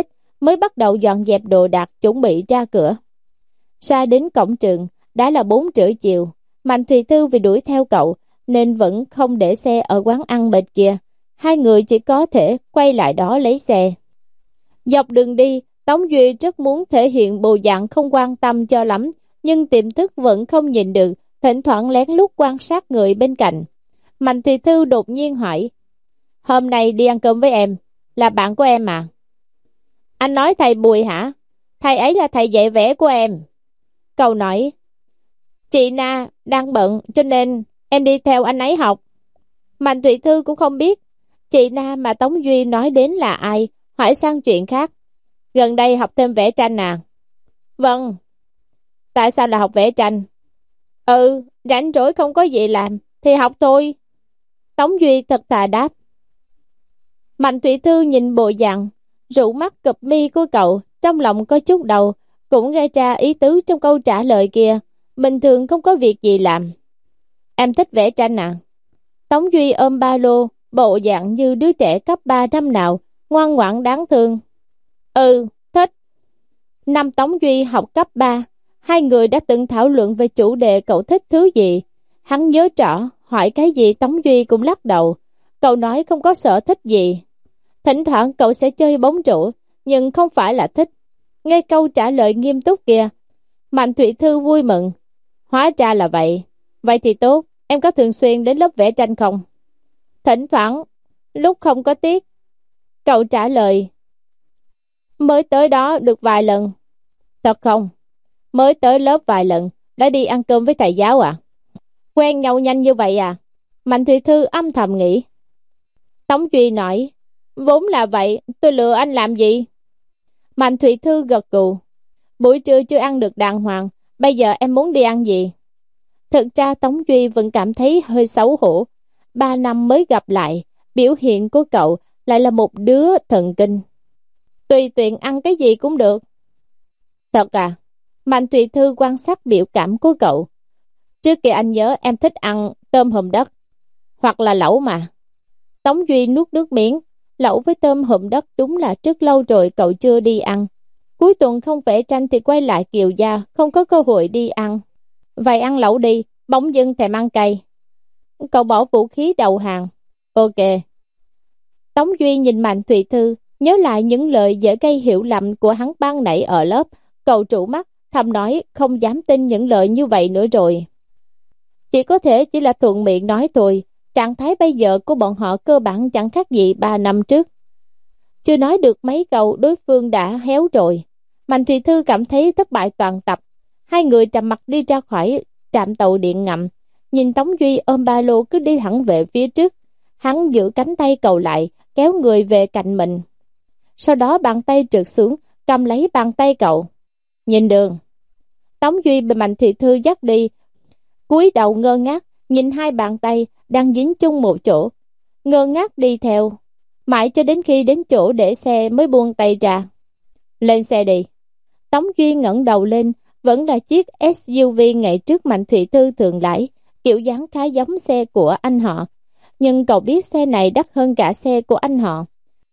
mới bắt đầu dọn dẹp đồ đạc chuẩn bị ra cửa. Ra đến cổng trường, đã là bốn rưỡi chiều. Mạnh Thùy Thư vì đuổi theo cậu, nên vẫn không để xe ở quán ăn bên kia. Hai người chỉ có thể quay lại đó lấy xe. Dọc đường đi, Tống Duy rất muốn thể hiện bộ dạng không quan tâm cho lắm, nhưng tiềm thức vẫn không nhìn được, thỉnh thoảng lén lút quan sát người bên cạnh. Mạnh Thùy Thư đột nhiên hỏi, hôm nay đi ăn cơm với em, là bạn của em à? Anh nói thầy Bùi hả? Thầy ấy là thầy dạy vẽ của em. Cậu nói, chị Na đang bận cho nên em đi theo anh ấy học. Mạnh Thùy Thư cũng không biết chị Na mà Tống Duy nói đến là ai, hỏi sang chuyện khác. Gần đây học thêm vẽ tranh à? Vâng. Tại sao là học vẽ tranh? Ừ, rảnh rỗi không có gì làm thì học thôi. Tống Duy thật thà đáp. Mạnh Thủy Thư nhìn bộ dạng rũ mắt cụp mi của cậu, trong lòng có chút đầu, cũng gây ra ý tứ trong câu trả lời kia. Bình thường không có việc gì làm. Em thích vẽ tranh à? Tống Duy ôm ba lô, bộ dạng như đứa trẻ cấp ba năm nào, ngoan ngoãn đáng thương. Ừ, thích. Năm Tống Duy học cấp ba, hai người đã từng thảo luận về chủ đề cậu thích thứ gì. Hắn nhớ rõ, hỏi cái gì Tống Duy cũng lắc đầu. Cậu nói không có sở thích gì. Thỉnh thoảng cậu sẽ chơi bóng rổ, nhưng không phải là thích. Nghe câu trả lời nghiêm túc kia, Mạnh Thụy Thư vui mừng. Hóa ra là vậy. Vậy thì tốt, em có thường xuyên đến lớp vẽ tranh không? Thỉnh thoảng, lúc không có tiết. Cậu trả lời. Mới tới đó được vài lần. Thật không? Mới tới lớp vài lần, đã đi ăn cơm với thầy giáo à? Quen nhau nhanh như vậy à? Mạnh Thụy Thư âm thầm nghĩ. Tống Duy nói, vốn là vậy, tôi lừa anh làm gì? Mạnh Thụy Thư gật gù. Buổi trưa chưa ăn được đàng hoàng, bây giờ em muốn đi ăn gì? Thực ra Tống Duy vẫn cảm thấy hơi xấu hổ. Ba năm mới gặp lại, biểu hiện của cậu lại là một đứa thần kinh. Tùy tiện ăn cái gì cũng được. Thật à? Mạnh Thụy Thư quan sát biểu cảm của cậu. Trước kia anh nhớ em thích ăn tôm hùm đất, hoặc là lẩu mà. Tống Duy nuốt nước miếng. Lẩu với tôm hùm đất đúng là rất lâu rồi cậu chưa đi ăn. Cuối tuần không vẽ tranh thì quay lại Kiều Gia, không có cơ hội đi ăn. Vậy ăn lẩu đi, bỗng dưng thèm ăn cay. Cậu bỏ vũ khí đầu hàng. Ok. Tống Duy nhìn Mạnh Thụy Thư, nhớ lại những lời dễ gây hiểu lầm của hắn ban nãy ở lớp. Cậu trụ mắt, thầm nói không dám tin những lời như vậy nữa rồi. Chỉ có thể chỉ là thuận miệng nói thôi. Trạng thái bây giờ của bọn họ cơ bản chẳng khác gì ba năm trước. Chưa nói được mấy câu đối phương đã héo rồi. Mạnh Thùy Thư cảm thấy thất bại toàn tập. Hai người trầm mặt đi ra khỏi trạm tàu điện ngầm. Nhìn Tống Duy ôm ba lô cứ đi thẳng về phía trước. Hắn giữ cánh tay cậu lại, kéo người về cạnh mình. Sau đó bàn tay trượt xuống, cầm lấy bàn tay cậu. Nhìn đường. Tống Duy bị Mạnh Thùy Thư dắt đi, cúi đầu ngơ ngác nhìn hai bàn tay đang dính chung một chỗ, ngơ ngác đi theo, mãi cho đến khi đến chỗ để xe mới buông tay ra. Lên xe đi. Tống Duy ngẩng đầu lên, vẫn là chiếc ét u vê ngày trước Mạnh Thụy Thư thường lái, kiểu dáng khá giống xe của anh họ, nhưng cậu biết xe này đắt hơn cả xe của anh họ.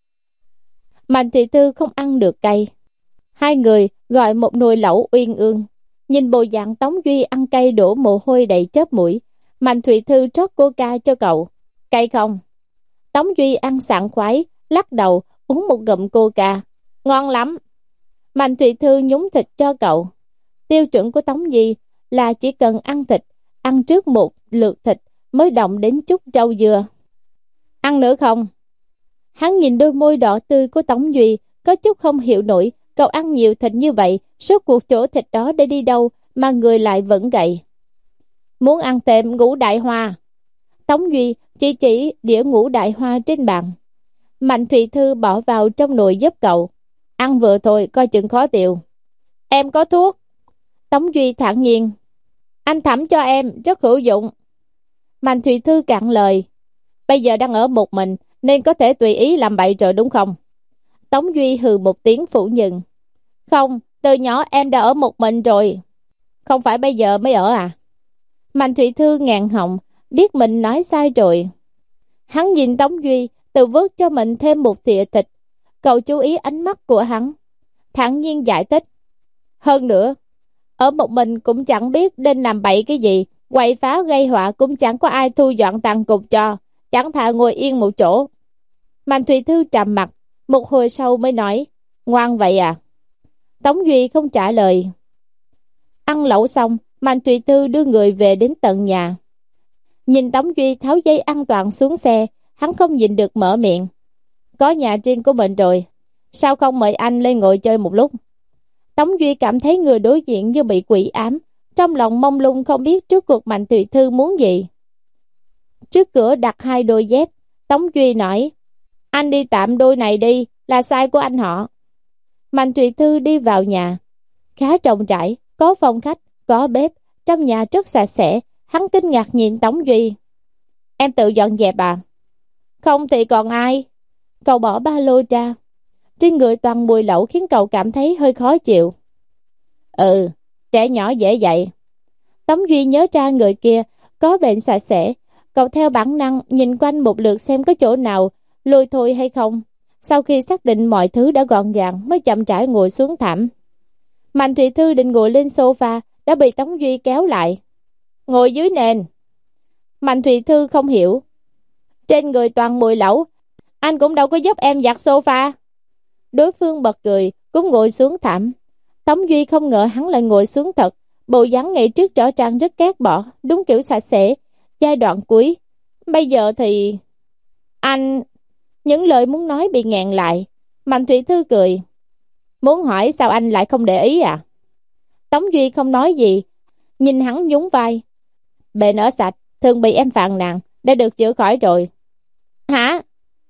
Mạnh Thụy Thư không ăn được cay. Hai người gọi một nồi lẩu uyên ương. Nhìn bộ dạng Tống Duy ăn cay đổ mồ hôi đầy chớp mũi, Mạnh Thụy Thư trót coca cho cậu. Cay không? Tống Duy ăn sảng khoái, lắc đầu, uống một ngụm coca. Ngon lắm. Mạnh Thụy Thư nhúng thịt cho cậu. Tiêu chuẩn của Tống Duy là chỉ cần ăn thịt, ăn trước một lượt thịt mới động đến chút rau dưa. Ăn nữa không? Hắn nhìn đôi môi đỏ tươi của Tống Duy, có chút không hiểu nổi. Cậu ăn nhiều thịt như vậy, suốt cuộc chỗ thịt đó để đi đâu mà người lại vẫn gầy. Muốn ăn thêm ngũ đại hoa. Tống Duy chỉ chỉ đĩa ngũ đại hoa trên bàn. Mạnh Thụy Thư bỏ vào trong nồi giúp cậu. Ăn vừa thôi, coi chừng khó tiêu. Em có thuốc. Tống Duy thản nhiên. Anh thẩm cho em, rất hữu dụng. Mạnh Thụy Thư cạn lời. Bây giờ đang ở một mình, nên có thể tùy ý làm bậy rồi đúng không? Tống Duy hừ một tiếng phủ nhận. Không, từ nhỏ em đã ở một mình rồi. Không phải bây giờ mới ở à? Mạnh Thụy Thư ngàn họng, biết mình nói sai rồi. Hắn nhìn Tống Duy, tự vớt cho mình thêm một thìa thịt. Cậu chú ý ánh mắt của hắn. thản nhiên giải thích. Hơn nữa, ở một mình cũng chẳng biết nên làm bậy cái gì, quậy phá gây họa cũng chẳng có ai thu dọn tàn cục cho, chẳng thà ngồi yên một chỗ. Mạnh Thụy Thư trầm mặt, một hồi sau mới nói, ngoan vậy à? Tống Duy không trả lời. Ăn lẩu xong, Mạnh Thụy Thư đưa người về đến tận nhà. Nhìn Tống Duy tháo dây an toàn xuống xe, hắn không nhịn được mở miệng. Có nhà riêng của mình rồi, sao không mời anh lên ngồi chơi một lúc? Tống Duy cảm thấy người đối diện như bị quỷ ám, trong lòng mông lung không biết trước cuộc Mạnh Thụy Thư muốn gì. Trước cửa đặt hai đôi dép, Tống Duy nói, anh đi tạm đôi này đi, là sai của anh họ. Mạnh Thụy Thư đi vào nhà, khá rộng rãi, có phòng khách, có bếp, trong nhà rất sạch sẽ. Hắn kinh ngạc nhìn Tống Duy. Em tự dọn dẹp à? Không thì còn ai? Cậu bỏ ba lô ra. Trên người toàn mùi lẩu khiến cậu cảm thấy hơi khó chịu. Ừ, trẻ nhỏ dễ dạy. Tống Duy nhớ ra người kia có bệnh sạch sẽ. Cậu theo bản năng nhìn quanh một lượt xem có chỗ nào lôi thôi hay không. Sau khi xác định mọi thứ đã gọn gàng mới chậm rãi ngồi xuống thảm. Mạnh Thụy Thư định ngồi lên sofa đã bị Tống Duy kéo lại. Ngồi dưới nền. Mạnh Thụy Thư không hiểu. Trên người toàn mùi lẩu, anh cũng đâu có giúp em giặt sofa. Đối phương bật cười, cũng ngồi xuống thảm. Tống Duy không ngờ hắn lại ngồi xuống thật. Bộ dáng ngày trước rõ ràng rất ghét bỏ, đúng kiểu sạch sẽ. Giai đoạn cuối. Bây giờ thì... Anh... Những lời muốn nói bị nghẹn lại. Mạnh Thụy Thư cười. Muốn hỏi sao anh lại không để ý à? Tống Duy không nói gì, nhìn hắn nhún vai. Bệnh ở sạch, thường bị em phàn nàn, đã được chữa khỏi rồi. Hả?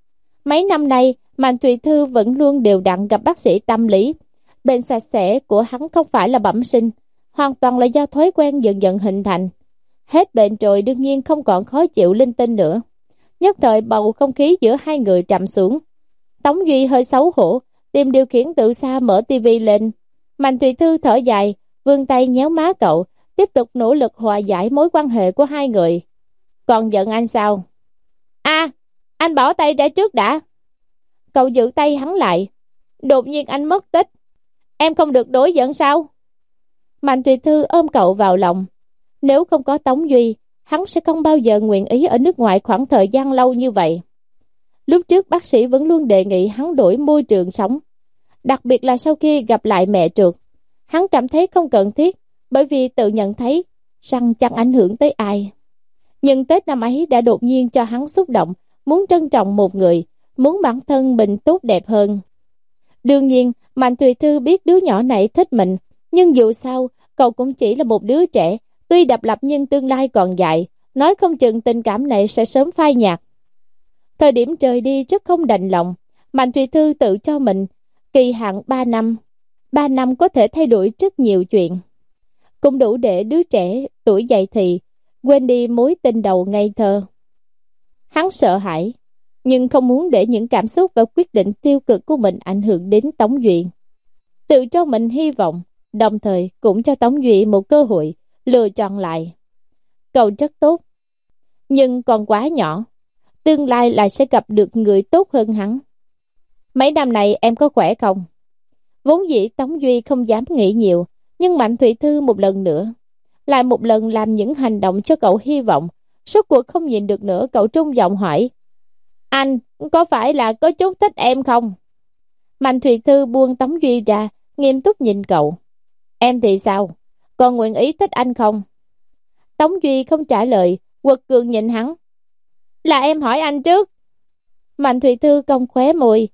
Mấy năm nay, Mạnh Thụy Thư vẫn luôn đều đặn gặp bác sĩ tâm lý. Bệnh sạch sẽ của hắn không phải là bẩm sinh, hoàn toàn là do thói quen dần dần hình thành. Hết bệnh rồi đương nhiên không còn khó chịu linh tinh nữa. Nhất thời bầu không khí giữa hai người trầm xuống. Tống Duy hơi xấu hổ, tìm điều khiển từ xa mở tivi lên. Mạnh Thụy Thư thở dài, vươn tay nhéo má cậu, tiếp tục nỗ lực hòa giải mối quan hệ của hai người. Còn giận anh sao? À, anh bỏ tay ra trước đã. Cậu giữ tay hắn lại. Đột nhiên anh mất tích. Em không được đối giận sao? Mạnh Thụy Thư ôm cậu vào lòng. Nếu không có Tống Duy, hắn sẽ không bao giờ nguyện ý ở nước ngoài khoảng thời gian lâu như vậy. Lúc trước bác sĩ vẫn luôn đề nghị hắn đổi môi trường sống. Đặc biệt là sau khi gặp lại mẹ trượt. Hắn cảm thấy không cần thiết, bởi vì tự nhận thấy rằng chẳng ảnh hưởng tới ai. Nhưng Tết năm ấy đã đột nhiên cho hắn xúc động, muốn trân trọng một người, muốn bản thân mình tốt đẹp hơn. Đương nhiên, Mạnh Thụy Thư biết đứa nhỏ này thích mình, nhưng dù sao, cậu cũng chỉ là một đứa trẻ, tuy độc lập nhưng tương lai còn dài, nói không chừng tình cảm này sẽ sớm phai nhạt. Thời điểm trời đi rất không đành lòng, Mạnh Thụy Thư tự cho mình kỳ hạn ba năm. ba năm có thể thay đổi rất nhiều chuyện. Cũng đủ để đứa trẻ tuổi dậy thì quên đi mối tình đầu ngây thơ. Hắn sợ hãi, nhưng không muốn để những cảm xúc và quyết định tiêu cực của mình ảnh hưởng đến Tống Duy. Tự cho mình hy vọng, đồng thời cũng cho Tống Duy một cơ hội lựa chọn lại. Cậu rất tốt, nhưng còn quá nhỏ. Tương lai lại sẽ gặp được người tốt hơn hắn. Mấy năm này em có khỏe không? Vốn dĩ Tống Duy không dám nghĩ nhiều, nhưng Mạnh Thụy Thư một lần nữa, lại một lần làm những hành động cho cậu hy vọng. Suốt cuộc không nhìn được nữa, cậu trung giọng hỏi. Anh, có phải là có chút thích em không? Mạnh Thụy Thư buông Tống Duy ra, nghiêm túc nhìn cậu. Em thì sao? Còn nguyện ý thích anh không? Tống Duy không trả lời, quật cường nhìn hắn. Là em hỏi anh trước. Mạnh Thụy Thư cong khóe môi.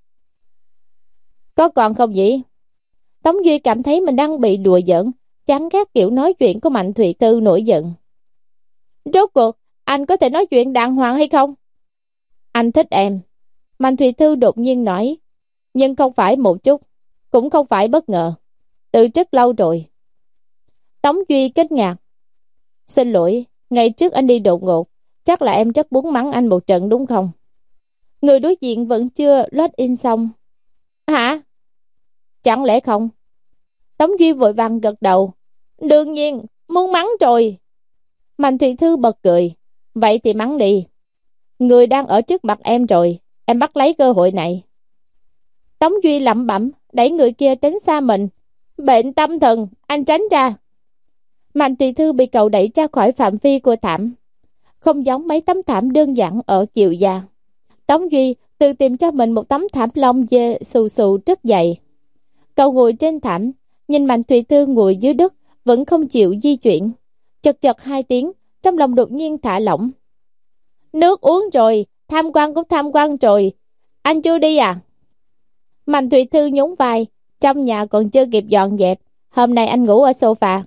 Có còn không vậy? Tống Duy cảm thấy mình đang bị đùa giỡn, chán ghét kiểu nói chuyện của Mạnh Thụy Thư, nổi giận. Rốt cuộc, anh có thể nói chuyện đàng hoàng hay không? Anh thích em. Mạnh Thụy Thư đột nhiên nói. Nhưng không phải một chút, cũng không phải bất ngờ. Từ rất lâu rồi. Tống Duy kinh ngạc. Xin lỗi, ngày trước anh đi đột ngột, chắc là em rất muốn mắng anh một trận đúng không? Người đối diện vẫn chưa load in xong. Hả? Chẳng lẽ không? Tống Duy vội vàng gật đầu. Đương nhiên, muốn mắng rồi. Mạnh Thụy Thư bật cười. Vậy thì mắng đi. Người đang ở trước mặt em rồi, em bắt lấy cơ hội này. Tống Duy lẩm bẩm, đẩy người kia tránh xa mình. Bệnh tâm thần, anh tránh ra. Mạnh Thụy Thư bị cậu đẩy ra khỏi phạm vi của thảm. Không giống mấy tấm thảm đơn giản ở Kiều gia. Tống Duy tự tìm cho mình một tấm thảm lông dê xù xù rất dày. Cậu ngồi trên thảm, nhìn Mạnh Thụy Thư ngồi dưới đất, vẫn không chịu di chuyển. Chật chật hai tiếng, trong lòng đột nhiên thả lỏng. Nước uống rồi, tham quan cũng tham quan rồi. Anh chưa đi à? Mạnh Thụy Thư nhún vai, trong nhà còn chưa kịp dọn dẹp. Hôm nay anh ngủ ở sofa.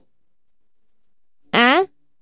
À?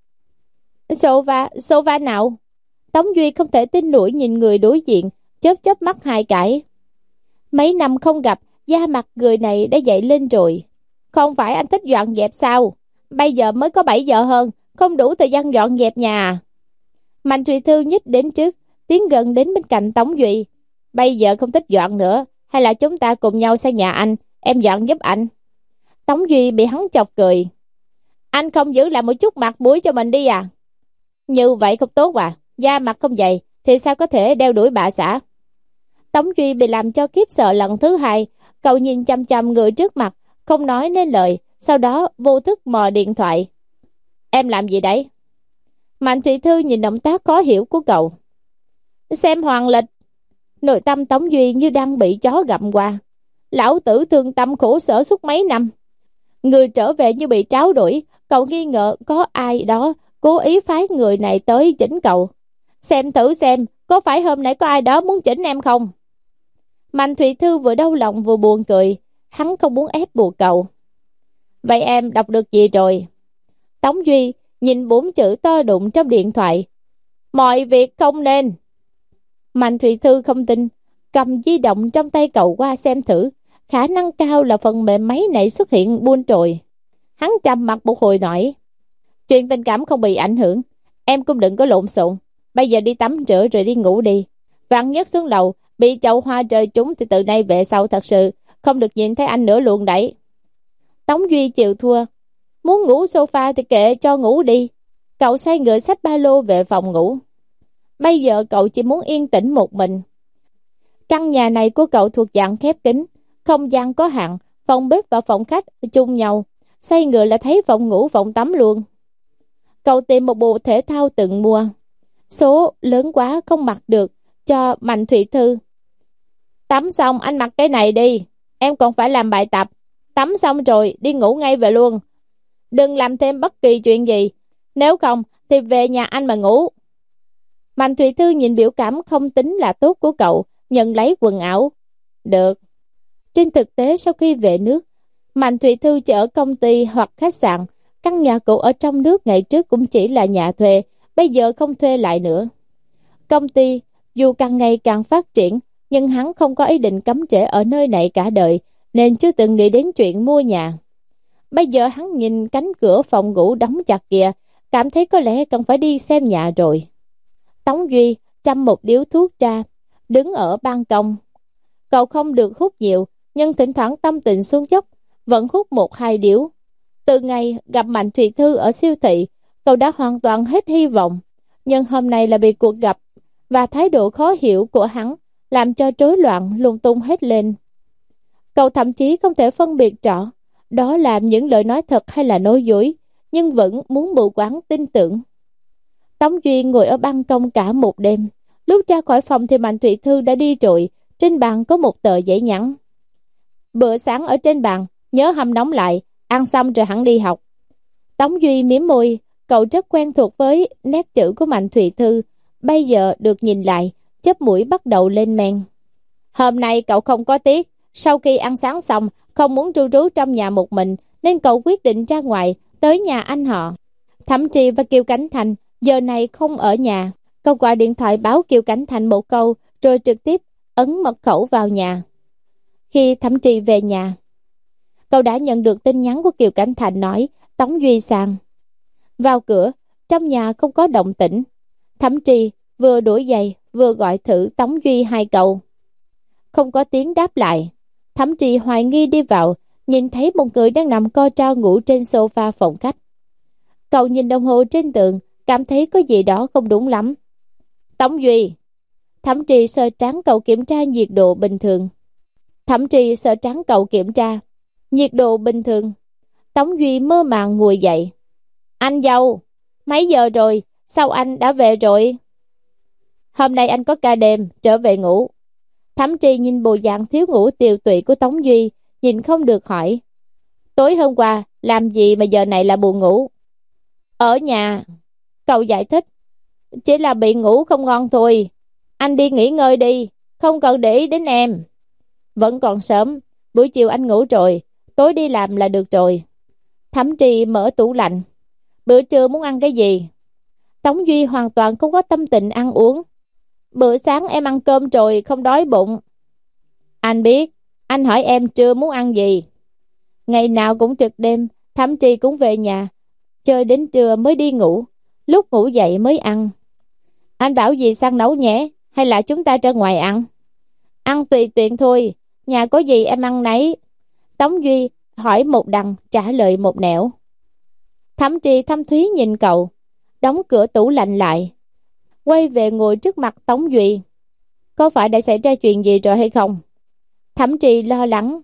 Sofa, sofa nào? Tống Duy không thể tin nổi nhìn người đối diện, chớp chớp mắt hai cái. Mấy năm không gặp, da mặt người này đã dậy lên rồi. Không phải anh thích dọn dẹp sao? Bây giờ mới có bảy giờ hơn, không đủ thời gian dọn dẹp nhà. Mạnh Thụy Thư nhích đến trước, tiến gần đến bên cạnh Tống Duy. Bây giờ không thích dọn nữa, hay là chúng ta cùng nhau sang nhà anh, em dọn giúp anh. Tống Duy bị hắn chọc cười. Anh không giữ lại một chút mặt mũi cho mình đi à? Như vậy không tốt à? Da mặt không dày thì sao có thể đeo đuổi bà xã? Tống Duy bị làm cho kiếp sợ lần thứ hai. Cậu nhìn chăm chăm người trước mặt, không nói nên lời, sau đó vô thức mò điện thoại. Em làm gì đấy? Mạnh Thụy Thư nhìn động tác khó hiểu của cậu. Xem hoàng lịch. Nội tâm Tống Duy như đang bị chó gặm qua. Lão tử thương tâm khổ sở suốt mấy năm. Người trở về như bị tráo đuổi. Cậu nghi ngờ có ai đó cố ý phái người này tới chỉnh cậu. Xem thử xem, có phải hôm nay có ai đó muốn chỉnh em không? Mạnh Thụy Thư vừa đau lòng vừa buồn cười. Hắn không muốn ép buộc cậu. Vậy em đọc được gì rồi? Tống Duy nhìn bốn chữ to đụng trong điện thoại. Mọi việc không nên. Mạnh Thụy Thư không tin, cầm di động trong tay cậu qua xem thử. Khả năng cao là phần mềm máy này xuất hiện buôn trồi. Hắn trầm mặt một hồi nói. Chuyện tình cảm không bị ảnh hưởng. Em cũng đừng có lộn xộn. Bây giờ đi tắm rửa rồi đi ngủ đi. Vạn nhất xuống lầu bị chậu hoa rơi trúng thì từ nay về sau thật sự không được nhìn thấy anh nữa luôn đấy. Tống Duy chịu thua. Muốn ngủ sofa thì kệ cho ngủ đi. Cậu xoay người xách ba lô về phòng ngủ. Bây giờ cậu chỉ muốn yên tĩnh một mình. Căn nhà này của cậu thuộc dạng khép kín, không gian có hạn, phòng bếp và phòng khách chung nhau. Xoay người là thấy phòng ngủ phòng tắm luôn. Cậu tìm một bộ thể thao tự mua. Số lớn quá không mặc được, cho Mạnh Thụy Thư. Tắm xong anh mặc cái này đi, em còn phải làm bài tập. Tắm xong rồi đi ngủ ngay về luôn. Đừng làm thêm bất kỳ chuyện gì, nếu không thì về nhà anh mà ngủ. Mạnh Thụy Thư nhìn biểu cảm không tính là tốt của cậu, nhận lấy quần áo. Được. Trên thực tế sau khi về nước, Mạnh Thụy Thư chỉ ở công ty hoặc khách sạn. Căn nhà cũ ở trong nước ngày trước cũng chỉ là nhà thuê, bây giờ không thuê lại nữa. Công ty dù càng ngày càng phát triển, nhưng hắn không có ý định cắm trễ ở nơi này cả đời, nên chưa từng nghĩ đến chuyện mua nhà. Bây giờ hắn nhìn cánh cửa phòng ngủ đóng chặt kìa, cảm thấy có lẽ cần phải đi xem nhà rồi. Tống Duy chăm một điếu thuốc ra, đứng ở ban công. Cậu không được hút nhiều, nhưng thỉnh thoảng tâm tình xuống dốc, vẫn hút một hai điếu. Từ ngày gặp Mạnh Thụy Thư ở siêu thị, cậu đã hoàn toàn hết hy vọng. Nhưng hôm nay là bị cuộc gặp và thái độ khó hiểu của hắn làm cho rối loạn lung tung hết lên. Cậu thậm chí không thể phân biệt rõ đó là những lời nói thật hay là nói dối, nhưng vẫn muốn mù quáng tin tưởng. Tống Duy ngồi ở ban công cả một đêm. Lúc ra khỏi phòng thì Mạnh Thụy Thư đã đi rồi. Trên bàn có một tờ giấy nhắn. Bữa sáng ở trên bàn, nhớ hâm nóng lại, ăn xong rồi hẳn đi học. Tống Duy mím môi, cậu rất quen thuộc với nét chữ của Mạnh Thụy Thư. Bây giờ được nhìn lại, chớp mũi bắt đầu lên men. Hôm nay cậu không có tiết. Sau khi ăn sáng xong, không muốn tru rú trong nhà một mình, nên cậu quyết định ra ngoài, tới nhà anh họ. Thẩm Trì và Kiều Cảnh Thành giờ này không ở nhà. Cậu gọi điện thoại báo Kiều Cảnh Thành một câu, rồi trực tiếp ấn mật khẩu vào nhà. Khi Thẩm Trì về nhà, cậu đã nhận được tin nhắn của Kiều Cảnh Thành nói Tống Duy sang. Vào cửa, trong nhà không có động tĩnh. Thẩm Trì vừa đuổi giày vừa gọi thử Tống Duy hai câu. Không có tiếng đáp lại. Thẩm Trì hoài nghi đi vào, nhìn thấy một người đang nằm co ro ngủ trên sofa phòng khách. Cậu nhìn đồng hồ trên tường, cảm thấy có gì đó không đúng lắm. Tống Duy. Thẩm Trì sờ trán cậu kiểm tra nhiệt độ bình thường. Thẩm Trì sợ trắng cậu kiểm tra. Nhiệt độ bình thường. Tống Duy mơ màng ngồi dậy. Anh dâu, mấy giờ rồi? Sao anh đã về rồi? Hôm nay anh có ca đêm, trở về ngủ. Thẩm Trì nhìn bộ dạng thiếu ngủ tiều tụy của Tống Duy, nhìn không được hỏi. Tối hôm qua, làm gì mà giờ này là buồn ngủ? Ở nhà. Cậu giải thích. Chỉ là bị ngủ không ngon thôi. Anh đi nghỉ ngơi đi, không cần để ý đến em. Vẫn còn sớm, buổi chiều anh ngủ rồi, tối đi làm là được rồi. Thẩm Trì mở tủ lạnh. Bữa trưa muốn ăn cái gì? Tống Duy hoàn toàn không có tâm tình ăn uống. Bữa sáng em ăn cơm rồi, không đói bụng. Anh biết, anh hỏi em trưa muốn ăn gì. Ngày nào cũng trực đêm, Thẩm Trì cũng về nhà, chơi đến trưa mới đi ngủ, lúc ngủ dậy mới ăn. Anh bảo gì sang nấu nhé, hay là chúng ta ra ngoài ăn? Ăn tùy tiện thôi, nhà có gì em ăn nấy. Tống Duy hỏi một đằng, trả lời một nẻo. Thẩm Trì thâm thúy nhìn cậu, đóng cửa tủ lạnh lại, quay về ngồi trước mặt Tống Duy. Có phải đã xảy ra chuyện gì rồi hay không? Thẩm Trì lo lắng.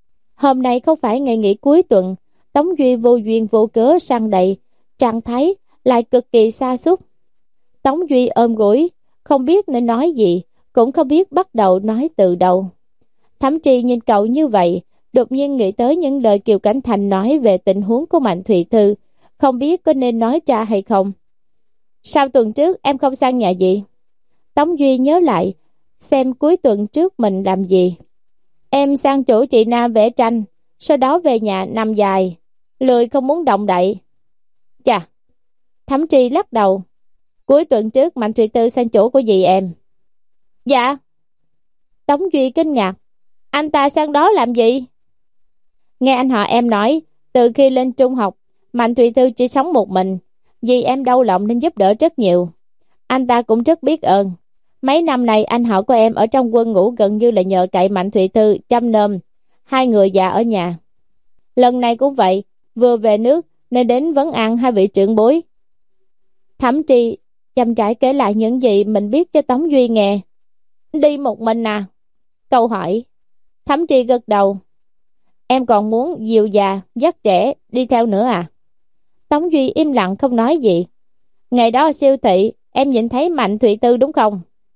Hôm nay không phải ngày nghỉ cuối tuần, Tống Duy vô duyên vô cớ sang đây, trạng thái lại cực kỳ sa sút. Tống Duy ôm gối, không biết nên nói gì, cũng không biết bắt đầu nói từ đâu. Thẩm Trì nhìn cậu như vậy, đột nhiên nghĩ tới những lời Kiều Cảnh Thành nói về tình huống của Mạnh Thụy Thư, không biết có nên nói ra hay không. Sao tuần trước em không sang nhà gì? Tống Duy nhớ lại, xem cuối tuần trước mình làm gì. Em sang chỗ chị Nam vẽ tranh, sau đó về nhà nằm dài, lười không muốn động đậy. Chà, Thẩm Trì lắc đầu. Cuối tuần trước Mạnh Thụy Tư sang chỗ của dì em. Dạ. Tống Duy kinh ngạc. Anh ta sang đó làm gì? Nghe anh họ em nói, từ khi lên trung học, Mạnh Thụy Tư chỉ sống một mình. Dì em đau lòng nên giúp đỡ rất nhiều. Anh ta cũng rất biết ơn. Mấy năm này anh họ của em ở trong quân ngũ gần như là nhờ cậy Mạnh Thụy Tư chăm nom hai người già ở nhà. Lần này cũng vậy, vừa về nước nên đến vấn an hai vị trưởng bối. Thẩm Trì chăm trải kể lại những gì mình biết cho Tống Duy nghe. Đi một mình à? Câu hỏi. Thẩm Trì gật đầu. Em còn muốn dìu già, dắt trẻ đi theo nữa à? Tống Duy im lặng không nói gì. Ngày đó ở siêu thị, em nhìn thấy Mạnh Thụy Tư đúng không?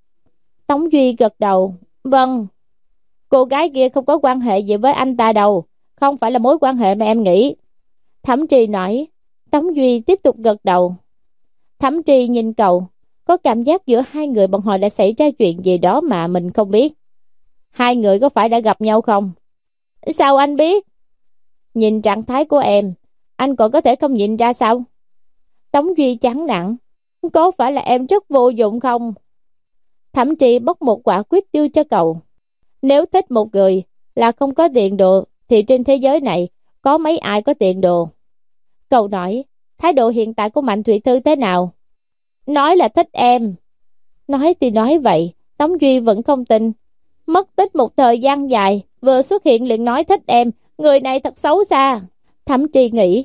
Tống Duy gật đầu. Vâng. Cô gái kia không có quan hệ gì với anh ta đâu, không phải là mối quan hệ mà em nghĩ. Thẩm Trì nói. Tống Duy tiếp tục gật đầu. Thẩm Trì nhìn cậu, có cảm giác giữa hai người bọn họ đã xảy ra chuyện gì đó mà mình không biết. Hai người có phải đã gặp nhau không? Sao anh biết? Nhìn trạng thái của em, anh còn có thể không nhìn ra sao? Tống Duy chán nản. Có phải là em rất vô dụng không? Thẩm Trì bóc một quả quýt đưa cho cậu. Nếu thích một người là không có tiền đồ, thì trên thế giới này có mấy ai có tiền đồ? Cậu nói, thái độ hiện tại của Mạnh Thụy Thư thế nào? Nói là thích em. Nói thì nói vậy, Tống Duy vẫn không tin. Mất tích một thời gian dài, vừa xuất hiện liền nói thích em, người này thật xấu xa. Thẩm Trì nghĩ,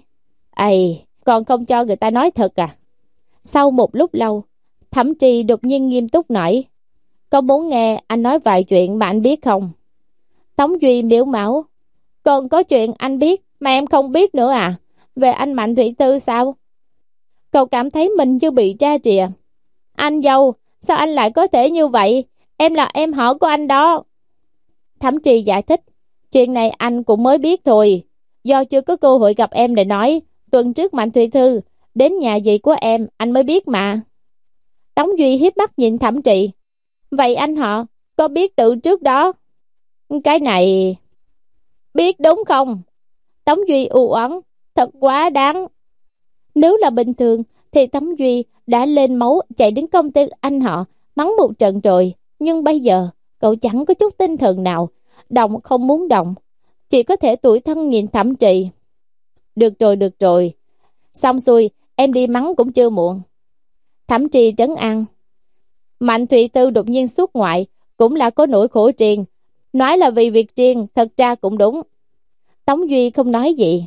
ây, còn không cho người ta nói thật à? Sau một lúc lâu, Thẩm Trì đột nhiên nghiêm túc nói, có muốn nghe anh nói vài chuyện mà anh biết không? Tống Duy miếu máu. Còn có chuyện anh biết mà em không biết nữa à? Về anh Mạnh Thụy Tư sao? Cậu cảm thấy mình như bị tra trìa. Anh dâu, sao anh lại có thể như vậy? Em là em họ của anh đó. Thẩm Trì giải thích, chuyện này anh cũng mới biết thôi. Do chưa có cơ hội gặp em để nói, tuần trước Mạnh Thụy Thư đến nhà dì của em, anh mới biết mà. Tống Duy hiếp mắt nhìn Thẩm Trì. Vậy anh họ có biết từ trước đó? Cái này... Biết đúng không? Tống Duy u oán. Thật quá đáng. Nếu là bình thường thì Tống Duy đã lên máu chạy đến công ty anh họ mắng một trận rồi. Nhưng bây giờ cậu chẳng có chút tinh thần nào, động không muốn động, chỉ có thể tủi thân nhìn Thẩm Trì. Được rồi, được rồi, xong xuôi, em đi mắng cũng chưa muộn. Thẩm Trì trấn an. Mạnh Thụy Tư đột nhiên xuất ngoại cũng là có nỗi khổ riêng. Nói là vì việc riêng, thật ra cũng đúng. Tống Duy không nói gì.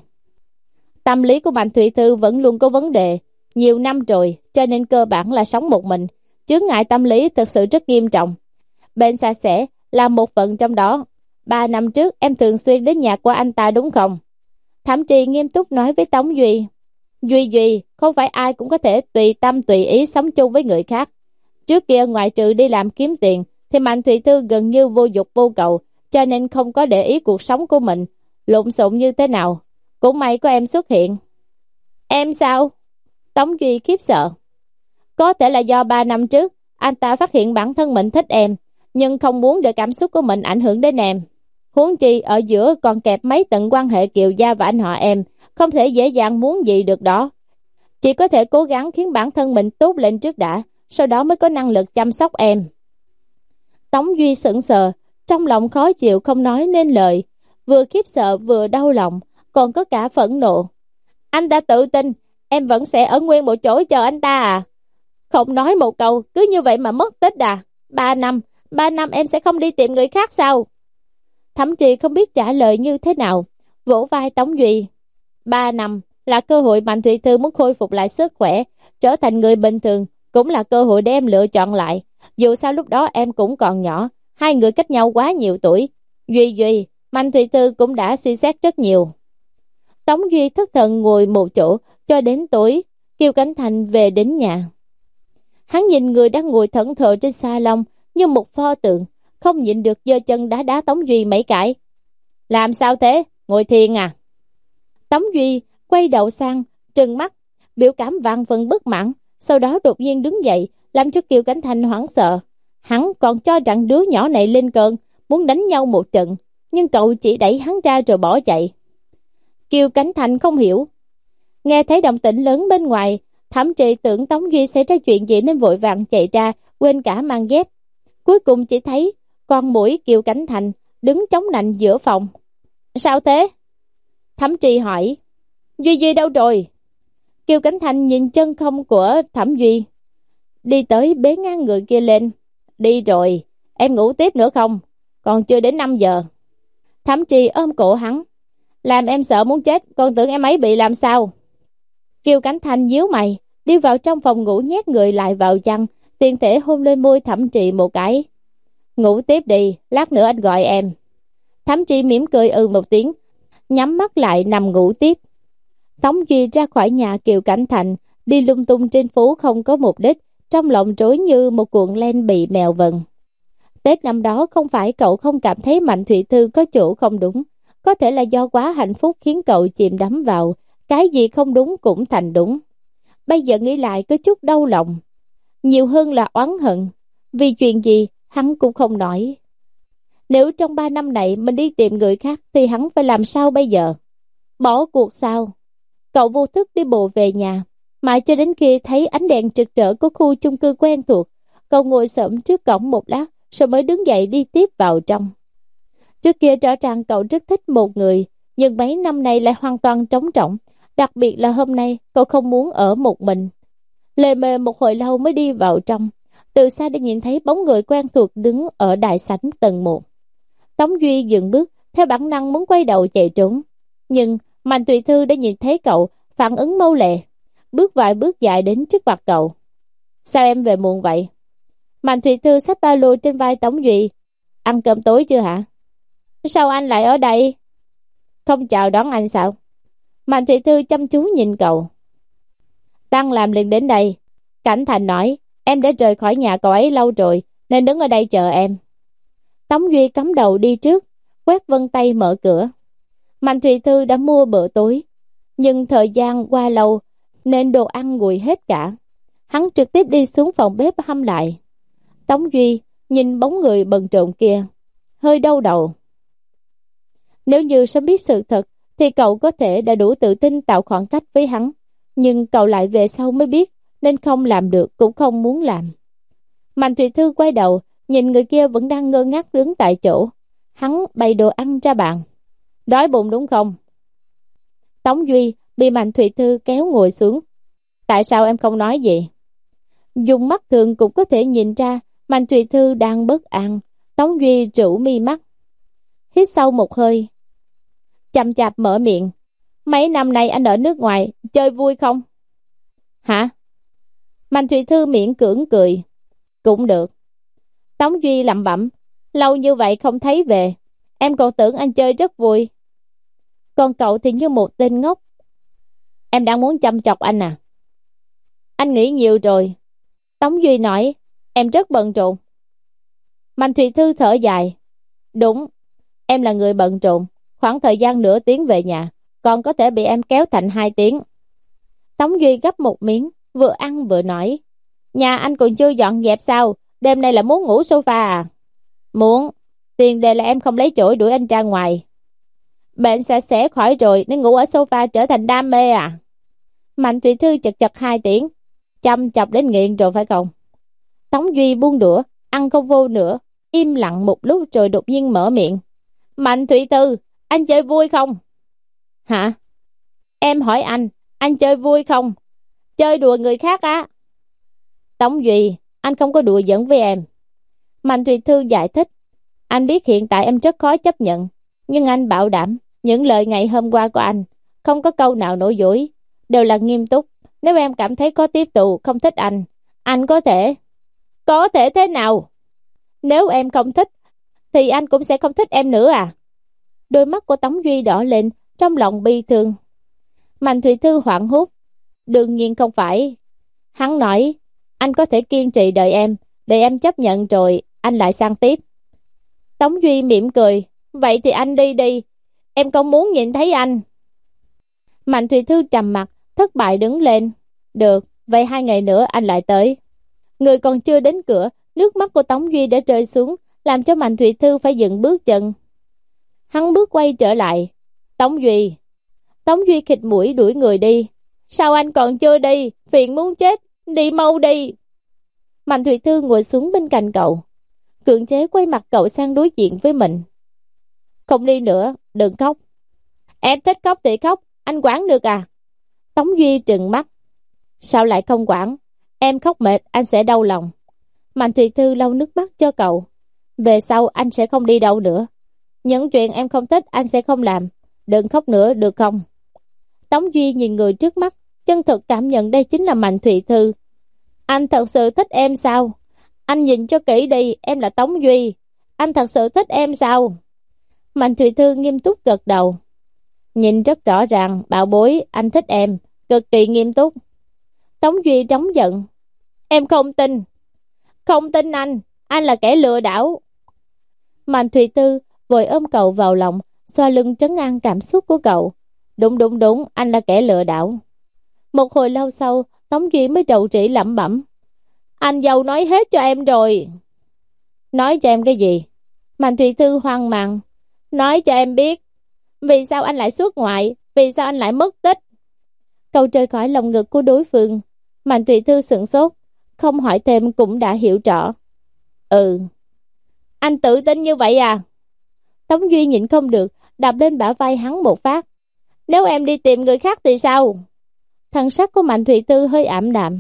Tâm lý của Mạnh Thụy Tư vẫn luôn có vấn đề. Nhiều năm rồi, cho nên cơ bản là sống một mình. Chướng ngại tâm lý thật sự rất nghiêm trọng. Bệnh xa xẻ là một phần trong đó. Ba năm trước em thường xuyên đến nhà của anh ta đúng không? Thẩm Trì nghiêm túc nói với Tống Duy. Duy Duy, không phải ai cũng có thể tùy tâm tùy ý sống chung với người khác. Trước kia ngoại trừ đi làm kiếm tiền, thì Mạnh Thụy Thư gần như vô dục vô cầu, cho nên không có để ý cuộc sống của mình lộn xộn như thế nào. Cũng may có em xuất hiện. Em sao? Tống Duy khiếp sợ. Có thể là do ba năm trước, anh ta phát hiện bản thân mình thích em, nhưng không muốn để cảm xúc của mình ảnh hưởng đến em. Huống chi ở giữa còn kẹp mấy tầng quan hệ kiều gia và anh họ em, không thể dễ dàng muốn gì được đó. Chỉ có thể cố gắng khiến bản thân mình tốt lên trước đã, sau đó mới có năng lực chăm sóc em. Tống Duy sững sờ, trong lòng khó chịu không nói nên lời, vừa khiếp sợ vừa đau lòng, còn có cả phẫn nộ. Anh ta tự tin, em vẫn sẽ ở nguyên một chỗ chờ anh ta à? Không nói một câu, cứ như vậy mà mất tích à? Ba năm, ba năm em sẽ không đi tìm người khác sao? Thẩm Trì không biết trả lời như thế nào, vỗ vai Tống Duy. Ba năm là cơ hội Mạnh Thụy Thư muốn khôi phục lại sức khỏe, trở thành người bình thường, cũng là cơ hội để em lựa chọn lại. Dù sao lúc đó em cũng còn nhỏ, hai người cách nhau quá nhiều tuổi. Duy Duy, Mạnh Thụy Thư cũng đã suy xét rất nhiều. Tống Duy thất thần ngồi một chỗ cho đến tối, Kiều Cảnh Thành về đến nhà. Hắn nhìn người đang ngồi thẫn thờ trên salon như một pho tượng, không nhịn được giơ chân đá đá Tống Duy mấy cái. Làm sao thế? Ngồi thiền à? Tống Duy quay đầu sang, trừng mắt, biểu cảm vạn phần bất mãn, sau đó đột nhiên đứng dậy, làm cho Kiều Cảnh Thành hoảng sợ. Hắn còn cho rằng đứa nhỏ này lên cơn, muốn đánh nhau một trận, nhưng cậu chỉ đẩy hắn ra rồi bỏ chạy. Kiều Cảnh Thành không hiểu. Nghe thấy động tĩnh lớn bên ngoài, Thẩm Trì tưởng Tống Duy sẽ ra chuyện gì nên vội vàng chạy ra, quên cả mang dép. Cuối cùng chỉ thấy con muỗi Kiều Cảnh Thành đứng chống nạnh giữa phòng. Sao thế? Thẩm Trì hỏi. Duy Duy đâu rồi? Kiều Cảnh Thành nhìn chân không của Thẩm Duy, đi tới bế ngang người kia lên. Đi rồi, em ngủ tiếp nữa không? Còn chưa đến năm giờ. Thẩm Trì ôm cổ hắn. Làm em sợ muốn chết, con tưởng em ấy bị làm sao? Kiều Cảnh Thành nhíu mày, đi vào trong phòng ngủ nhét người lại vào chăn, tiện thể hôn lên môi Thẩm Trì một cái. Ngủ tiếp đi, lát nữa anh gọi em. Thẩm Trì mỉm cười ừ một tiếng, nhắm mắt lại nằm ngủ tiếp. Tống Duy ra khỏi nhà Kiều Cảnh Thành, đi lung tung trên phố không có mục đích, trong lòng rối như một cuộn len bị mèo vần. Tết năm đó không phải cậu không cảm thấy Mạnh Thụy Thư có chỗ không đúng, có thể là do quá hạnh phúc khiến cậu chìm đắm vào, cái gì không đúng cũng thành đúng. Bây giờ nghĩ lại có chút đau lòng, nhiều hơn là oán hận, vì chuyện gì hắn cũng không nói. Nếu trong ba năm này mình đi tìm người khác thì hắn phải làm sao bây giờ? Bỏ cuộc sao? Cậu vô thức đi bộ về nhà, mãi cho đến khi thấy ánh đèn trực trở của khu chung cư quen thuộc, cậu ngồi xổm trước cổng một lát, rồi mới đứng dậy đi tiếp vào trong. Trước kia rõ ràng cậu rất thích một người, nhưng mấy năm nay lại hoàn toàn trống rỗng, đặc biệt là hôm nay cậu không muốn ở một mình. Lề mề một hồi lâu mới đi vào trong, từ xa đã nhìn thấy bóng người quen thuộc đứng ở đại sảnh tầng một. Tống Duy dừng bước, theo bản năng muốn quay đầu chạy trốn, nhưng Mạnh Thụy Thư đã nhìn thấy cậu, phản ứng mau lẹ, bước vài bước dài đến trước mặt cậu. Sao em về muộn vậy? Mạnh Thụy Thư xách ba lô trên vai Tống Duy. Ăn cơm tối chưa hả? Sao anh lại ở đây? Không chào đón anh sao? Mạnh Thụy Thư chăm chú nhìn cậu. Tăng làm liền đến đây. Cảnh Thành nói, em đã rời khỏi nhà cậu ấy lâu rồi, nên đứng ở đây chờ em. Tống Duy cắm đầu đi trước, quét vân tay mở cửa. Mạnh Thụy Thư đã mua bữa tối, nhưng thời gian qua lâu nên đồ ăn nguội hết cả. Hắn trực tiếp đi xuống phòng bếp hâm lại. Tống Duy nhìn bóng người bận rộn kia, hơi đau đầu. Nếu như sớm biết sự thật thì cậu có thể đã đủ tự tin tạo khoảng cách với hắn, nhưng cậu lại về sau mới biết nên không làm được cũng không muốn làm. Mạnh Thụy Thư quay đầu nhìn người kia vẫn đang ngơ ngác đứng tại chỗ. Hắn bày đồ ăn ra bàn. Đói bụng đúng không? Tống Duy bị Mạnh Thụy Thư kéo ngồi xuống. Tại sao em không nói gì? Dùng mắt thường cũng có thể nhìn ra Mạnh Thụy Thư đang bất an. Tống Duy rũ mi mắt, hít sâu một hơi, chậm chạp mở miệng. Mấy năm nay anh ở nước ngoài chơi vui không? Hả? Mạnh Thụy Thư miễn cưỡng cười. Cũng được. Tống Duy lẩm bẩm, lâu như vậy không thấy về, Em còn tưởng anh chơi rất vui. Còn cậu thì như một tên ngốc. Em đang muốn chăm chọc anh à? Anh nghĩ nhiều rồi. Tống Duy nói, em rất bận rộn. Mạnh Thụy Thư thở dài. Đúng, em là người bận rộn. Khoảng thời gian nửa tiếng về nhà, còn có thể bị em kéo thành hai tiếng. Tống Duy gấp một miếng, vừa ăn vừa nói. Nhà anh còn chưa dọn dẹp sao? Đêm nay là muốn ngủ sofa à? Muốn. Tiền đề là em không lấy chổi đuổi anh ra ngoài. Bệnh sẽ sẽ khỏi rồi nên ngủ ở sofa trở thành đam mê à? Mạnh Thụy Thư chật chật hai tiếng. Chăm chọc đến nghiện rồi phải không? Tống Duy buông đũa, ăn không vô nữa, im lặng một lúc rồi đột nhiên mở miệng. Mạnh Thụy Thư, anh chơi vui không? Hả? Em hỏi anh, anh chơi vui không? Chơi đùa người khác á? Tống Duy, anh không có đùa giỡn với em. Mạnh Thụy Thư giải thích. Anh biết hiện tại em rất khó chấp nhận, nhưng anh bảo đảm những lời ngày hôm qua của anh không có câu nào nói dối, đều là nghiêm túc. Nếu em cảm thấy có tiếp tục không thích anh, anh có thể... Có thể thế nào? Nếu em không thích, thì anh cũng sẽ không thích em nữa à? Đôi mắt của Tống Duy đỏ lên, trong lòng bi thương. Mạnh Thụy Thư hoảng hốt. Đương nhiên không phải. Hắn nói, anh có thể kiên trì đợi em, để em chấp nhận rồi, anh lại sang tiếp. Tống Duy mỉm cười. Vậy thì anh đi đi, em không muốn nhìn thấy anh. Mạnh Thụy Thư trầm mặt, thất bại đứng lên. Được, vậy hai ngày nữa anh lại tới. Người còn chưa đến cửa, nước mắt của Tống Duy đã rơi xuống, làm cho Mạnh Thụy Thư phải dừng bước chân. Hắn bước quay trở lại. Tống Duy. Tống Duy khịt mũi đuổi người đi. Sao anh còn chưa đi? Phiền muốn chết. Đi mau đi. Mạnh Thụy Thư ngồi xuống bên cạnh cậu, cưỡng chế quay mặt cậu sang đối diện với mình. Không đi nữa, đừng khóc. Em thích khóc thì khóc, anh quản được à? Tống Duy trừng mắt. Sao lại không quản? Em khóc mệt, anh sẽ đau lòng. Mạnh Thụy Thư lau nước mắt cho cậu. Về sau anh sẽ không đi đâu nữa. Những chuyện em không thích anh sẽ không làm. Đừng khóc nữa được không? Tống Duy nhìn người trước mắt, chân thực cảm nhận đây chính là Mạnh Thụy Thư. Anh thật sự thích em sao? Anh nhìn cho kỹ đi, em là Tống Duy. Anh thật sự thích em sao? Mạnh Thụy Thư nghiêm túc gật đầu. Nhìn rất rõ ràng, bảo bối, anh thích em, cực kỳ nghiêm túc. Tống Duy trống giận. Em không tin. Không tin anh, anh là kẻ lừa đảo. Mạnh Thụy Thư vội ôm cậu vào lòng, xoa lưng trấn an cảm xúc của cậu. Đúng đúng đúng, anh là kẻ lừa đảo. Một hồi lâu sau, Tống Duy mới trầu trĩ lẩm bẩm. Anh dâu nói hết cho em rồi. Nói cho em cái gì? Mạnh Thụy Thư hoang mang. Nói cho em biết, vì sao anh lại xuất ngoại, vì sao anh lại mất tích. Câu rơi khỏi lòng ngực của đối phương. Mạnh Thụy Thư sửng sốt, không hỏi thêm cũng đã hiểu rõ. Ừ. Anh tự tin như vậy à? Tống Duy nhịn không được, đạp lên bả vai hắn một phát. Nếu em đi tìm người khác thì sao? Thần sắc của Mạnh Thụy Thư hơi ảm đạm.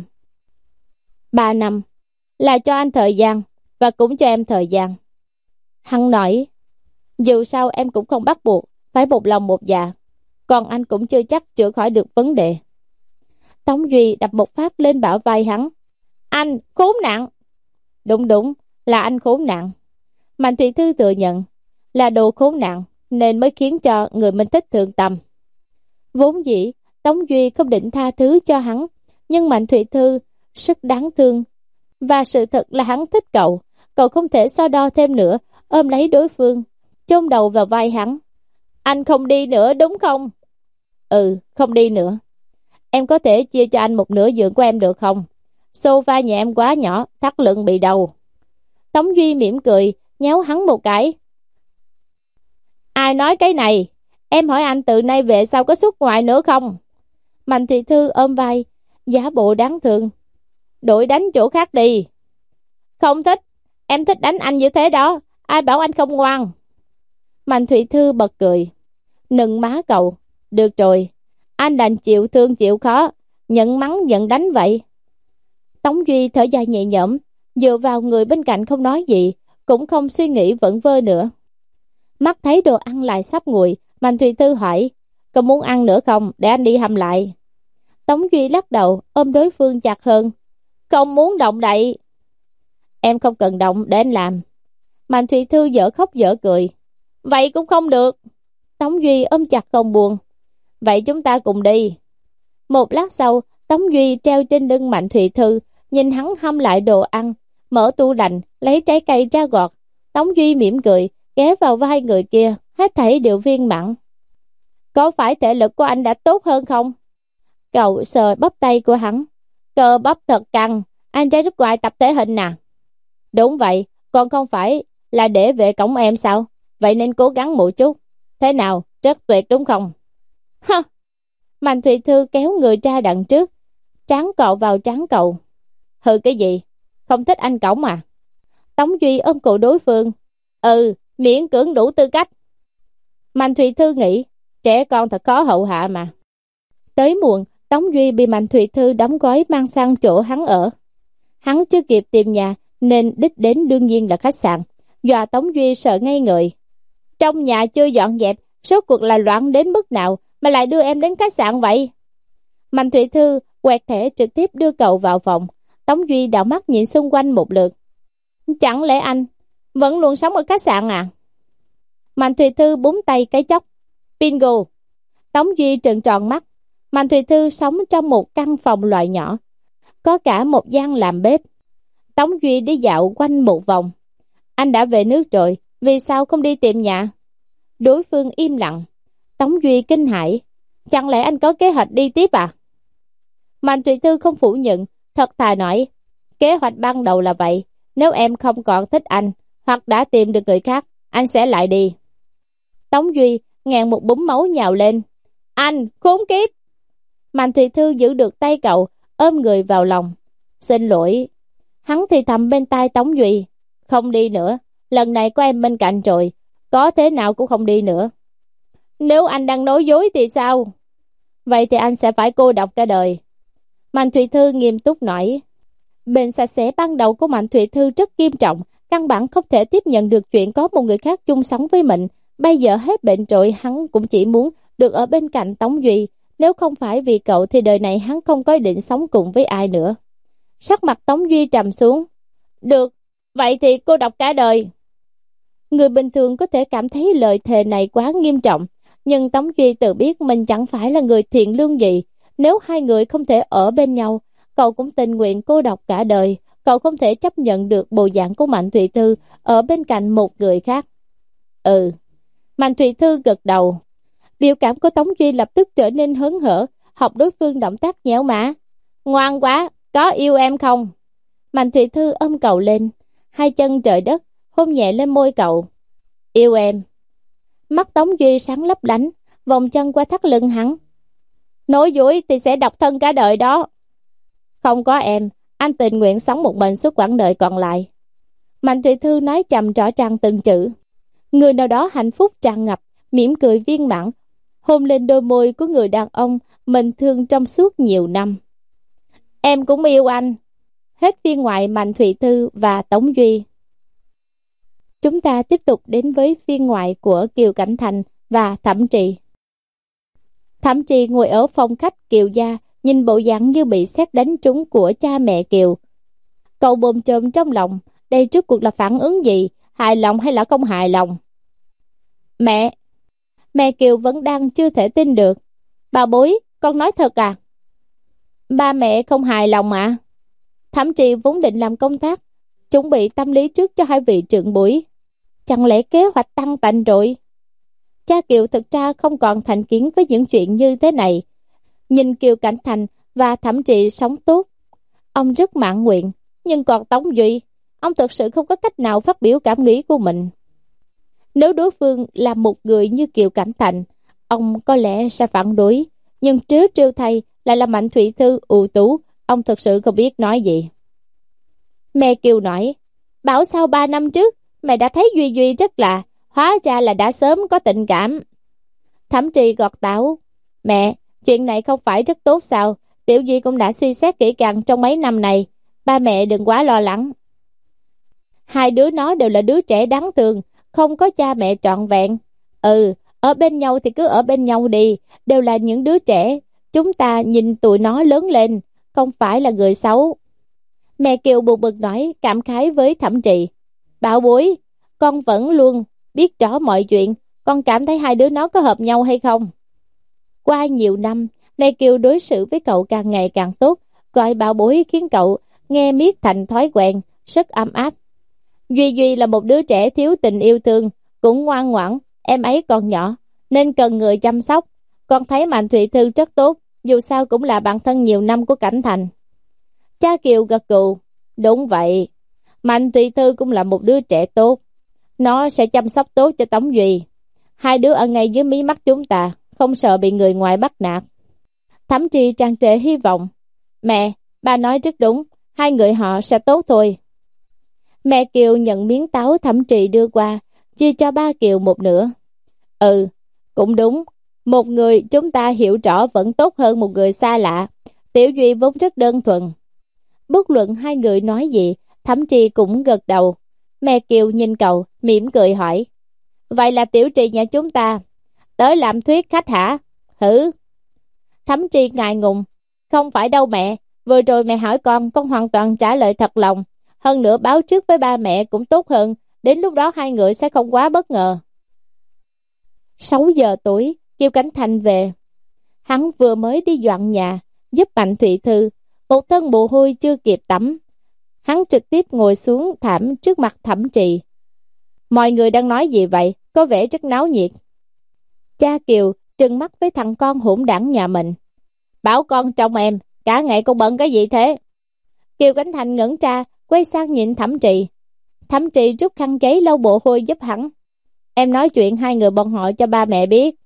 Ba năm là cho anh thời gian, và cũng cho em thời gian. Hắn nói, dù sao em cũng không bắt buộc phải một lòng một dạ, còn anh cũng chưa chắc chữa khỏi được vấn đề. Tống Duy đập một phát lên bả vai hắn. Anh khốn nạn. Đúng đúng, là anh khốn nạn. Mạnh Thụy Thư thừa nhận, là đồ khốn nạn nên mới khiến cho người mình thích thương tâm. Vốn dĩ Tống Duy không định tha thứ cho hắn, nhưng Mạnh Thụy Thư rất đáng thương, và sự thật là hắn thích cậu. Cậu không thể so đo thêm nữa, ôm lấy đối phương, chôn đầu vào vai hắn. Anh không đi nữa đúng không? Ừ, không đi nữa. Em có thể chia cho anh một nửa giường của em được không? Sofa nhà em quá nhỏ, thắt lưng bị đau. Tống Duy mỉm cười, nhéo hắn một cái. Ai nói cái này? Em hỏi anh từ nay về sau có xuất ngoại nữa không? Mạnh Thụy Thư ôm vai, giả bộ đáng thương. Đổi đánh chỗ khác đi. Không thích, em thích đánh anh như thế đó. Ai bảo anh không ngoan? Mạnh Thụy Thư bật cười. Nựng má cậu. Được rồi, anh đành chịu thương chịu khó, nhận mắng nhận đánh vậy. Tống Duy thở dài nhẹ nhõm, dựa vào người bên cạnh không nói gì, cũng không suy nghĩ vẩn vơ nữa. Mắt thấy đồ ăn lại sắp nguội, Mạnh Thụy Thư hỏi, có muốn ăn nữa không, để anh đi hầm lại. Tống Duy lắc đầu, ôm đối phương chặt hơn. Không muốn động đậy. Em không cần động để anh làm. Mạnh Thụy Thư dở khóc dở cười. Vậy cũng không được. Tống Duy ôm chặt không buồn. Vậy chúng ta cùng đi. Một lát sau, Tống Duy treo trên lưng Mạnh Thụy Thư, nhìn hắn hâm lại đồ ăn, mở tủ lạnh, lấy trái cây ra gọt. Tống Duy mỉm cười, ghé vào vai người kia, hết thảy đều viên mãn. Có phải thể lực của anh đã tốt hơn không? Cậu sờ bắp tay của hắn. Cơ bắp thật căng, anh ra nước ngoài tập thể hình nè. Đúng vậy, còn không phải là để về cổng em sao? Vậy nên cố gắng một chút. Thế nào, rất tuyệt đúng không? Ha! Mạnh Thụy Thư kéo người ra đằng trước, trán cậu vào trán cậu. Hừ cái gì? Không thích anh cổng à? Tống Duy ôm cổ đối phương. Ừ, miễn cưỡng đủ tư cách. Mạnh Thụy Thư nghĩ, trẻ con thật khó hậu hạ mà. Tới muộn, Tống Duy bị Mạnh Thụy Thư đóng gói mang sang chỗ hắn ở. Hắn chưa kịp tìm nhà, nên đích đến đương nhiên là khách sạn. Dọa Tống Duy sợ ngây người. Trong nhà chưa dọn dẹp, số cuộc là loạn đến mức nào mà lại đưa em đến khách sạn vậy? Mạnh Thụy Thư quẹt thẻ trực tiếp đưa cậu vào phòng. Tống Duy đảo mắt nhìn xung quanh một lượt. Chẳng lẽ anh vẫn luôn sống ở khách sạn à? Mạnh Thụy Thư búng tay cái chốc. Bingo! Tống Duy trợn tròn mắt. Mạnh Thụy Thư sống trong một căn phòng loại nhỏ, có cả một gian làm bếp. Tống Duy đi dạo quanh một vòng. Anh đã về nước rồi, vì sao không đi tìm nhà? Đối phương im lặng. Tống Duy kinh hãi. Chẳng lẽ anh có kế hoạch đi tiếp à? Mạnh Thụy Thư không phủ nhận, thật thà nói. Kế hoạch ban đầu là vậy. Nếu em không còn thích anh, hoặc đã tìm được người khác, anh sẽ lại đi. Tống Duy ngẹn một búng máu nhào lên. Anh, khốn kiếp! Mạnh Thụy Thư giữ được tay cậu, ôm người vào lòng. Xin lỗi. Hắn thì thầm bên tai Tống Duy. Không đi nữa, lần này có em bên cạnh rồi, có thế nào cũng không đi nữa. Nếu anh đang nói dối thì sao? Vậy thì anh sẽ phải cô độc cả đời. Mạnh Thụy Thư nghiêm túc nói. Bệnh sạch sẽ ban đầu của Mạnh Thụy Thư rất nghiêm trọng, căn bản không thể tiếp nhận được chuyện có một người khác chung sống với mình. Bây giờ hết bệnh rồi, hắn cũng chỉ muốn được ở bên cạnh Tống Duy. Nếu không phải vì cậu thì đời này hắn không có ý định sống cùng với ai nữa. Sắc mặt Tống Duy trầm xuống. Được, vậy thì cô độc cả đời. Người bình thường có thể cảm thấy lời thề này quá nghiêm trọng, nhưng Tống Duy tự biết mình chẳng phải là người thiện lương gì. Nếu hai người không thể ở bên nhau, cậu cũng tình nguyện cô độc cả đời. Cậu không thể chấp nhận được bộ dạng của Mạnh Thụy Thư ở bên cạnh một người khác. Ừ. Mạnh Thụy Thư gật đầu. Biểu cảm của Tống Duy lập tức trở nên hớn hở, học đối phương động tác nhéo má. Ngoan quá, có yêu em không? Mạnh Thụy Thư ôm cậu lên, hai chân trời đất, hôn nhẹ lên môi cậu. Yêu em. Mắt Tống Duy sáng lấp lánh, vòng chân qua thắt lưng hắn. Nói dối thì sẽ độc thân cả đời đó. Không có em, anh tình nguyện sống một mình suốt quãng đời còn lại. Mạnh Thụy Thư nói trầm rõ ràng từng chữ. Người nào đó hạnh phúc tràn ngập, mỉm cười viên mãn, hôn lên đôi môi của người đàn ông mình thương trong suốt nhiều năm. Em cũng yêu anh. Hết phiên ngoại Mạnh Thụy Thư và Tống Duy. Chúng ta tiếp tục đến với phiên ngoại của Kiều Cảnh Thành và Thẩm Trì. Thẩm Trì ngồi ở phòng khách Kiều gia, nhìn bộ dạng như bị sét đánh trúng của cha mẹ Kiều. Cậu bồn chồn trong lòng, đây trước cuộc là phản ứng gì, hài lòng hay là không hài lòng? Mẹ! Mẹ Kiều vẫn đang chưa thể tin được. Bà bối, con nói thật à? Ba mẹ không hài lòng ạ? À? Thẩm Trì vốn định làm công tác, chuẩn bị tâm lý trước cho hai vị trưởng bối. Chẳng lẽ kế hoạch tăng tành rồi? Cha Kiều thực ra không còn thành kiến với những chuyện như thế này. Nhìn Kiều Cảnh Thành và Thẩm Trì sống tốt, ông rất mãn nguyện. Nhưng còn Tống Duy, ông thực sự không có cách nào phát biểu cảm nghĩ của mình. Nếu đối phương là một người như Kiều Cảnh Thành, ông có lẽ sẽ phản đối. Nhưng trớ trêu thay lại là Mạnh Thụy Thư ưu tú, ông thực sự không biết nói gì. Mẹ Kiều nói, bảo sao ba năm trước mẹ đã thấy Duy Duy rất lạ, hóa ra là đã sớm có tình cảm. Thẩm Trì gọt táo, mẹ, chuyện này không phải rất tốt sao? Tiểu Duy cũng đã suy xét kỹ càng trong mấy năm này, ba mẹ đừng quá lo lắng. Hai đứa nó đều là đứa trẻ đáng thương, không có cha mẹ trọn vẹn. Ừ, ở bên nhau thì cứ ở bên nhau đi, đều là những đứa trẻ, chúng ta nhìn tụi nó lớn lên, không phải là người xấu. Mẹ Kiều buồn bực nói, cảm khái với Thẩm Trì, bảo bối, con vẫn luôn biết rõ mọi chuyện, con cảm thấy hai đứa nó có hợp nhau hay không? Qua nhiều năm, mẹ Kiều đối xử với cậu càng ngày càng tốt, gọi bảo bối khiến cậu nghe miết thành thói quen, rất ấm áp. Duy Duy là một đứa trẻ thiếu tình yêu thương, cũng ngoan ngoãn, em ấy còn nhỏ, nên cần người chăm sóc. Con thấy Mạnh Thụy Thư rất tốt, dù sao cũng là bạn thân nhiều năm của Cảnh Thành. Cha Kiều gật gù, đúng vậy, Mạnh Thụy Thư cũng là một đứa trẻ tốt. Nó sẽ chăm sóc tốt cho Tống Duy. Hai đứa ở ngay dưới mí mắt chúng ta, không sợ bị người ngoài bắt nạt. Thẩm Trì tràn trề hy vọng. Mẹ, bà nói rất đúng, hai người họ sẽ tốt thôi. Mẹ Kiều nhận miếng táo Thẩm Trì đưa qua, chia cho ba Kiều một nửa. Ừ, cũng đúng, một người chúng ta hiểu rõ vẫn tốt hơn một người xa lạ. Tiểu Duy vốn rất đơn thuần. Bất luận hai người nói gì, Thẩm Trì cũng gật đầu. Mẹ Kiều nhìn cậu, mỉm cười hỏi. Vậy là Tiểu Trì nhà chúng ta tới làm thuyết khách hả? Hử? Thẩm Trì ngại ngùng. Không phải đâu mẹ, vừa rồi mẹ hỏi con, con hoàn toàn trả lời thật lòng. Hơn nữa báo trước với ba mẹ cũng tốt hơn, đến lúc đó hai người sẽ không quá bất ngờ. sáu giờ tối, Kiều Cảnh Thành về. Hắn vừa mới đi dọn nhà, giúp Mạnh Thụy Thư, một thân mồ hôi chưa kịp tắm. Hắn trực tiếp ngồi xuống thảm trước mặt Thẩm Trì. Mọi người đang nói gì vậy? Có vẻ rất náo nhiệt. Cha Kiều trừng mắt với thằng con hỗn đảng nhà mình. Bảo con trông em, cả ngày con bận cái gì thế? Kiều Cảnh Thành ngẩn ra, quay sang nhìn Thẩm Trì. Thẩm Trì rút khăn giấy lau mồ hôi giúp hắn. Em nói chuyện hai người bọn họ cho ba mẹ biết.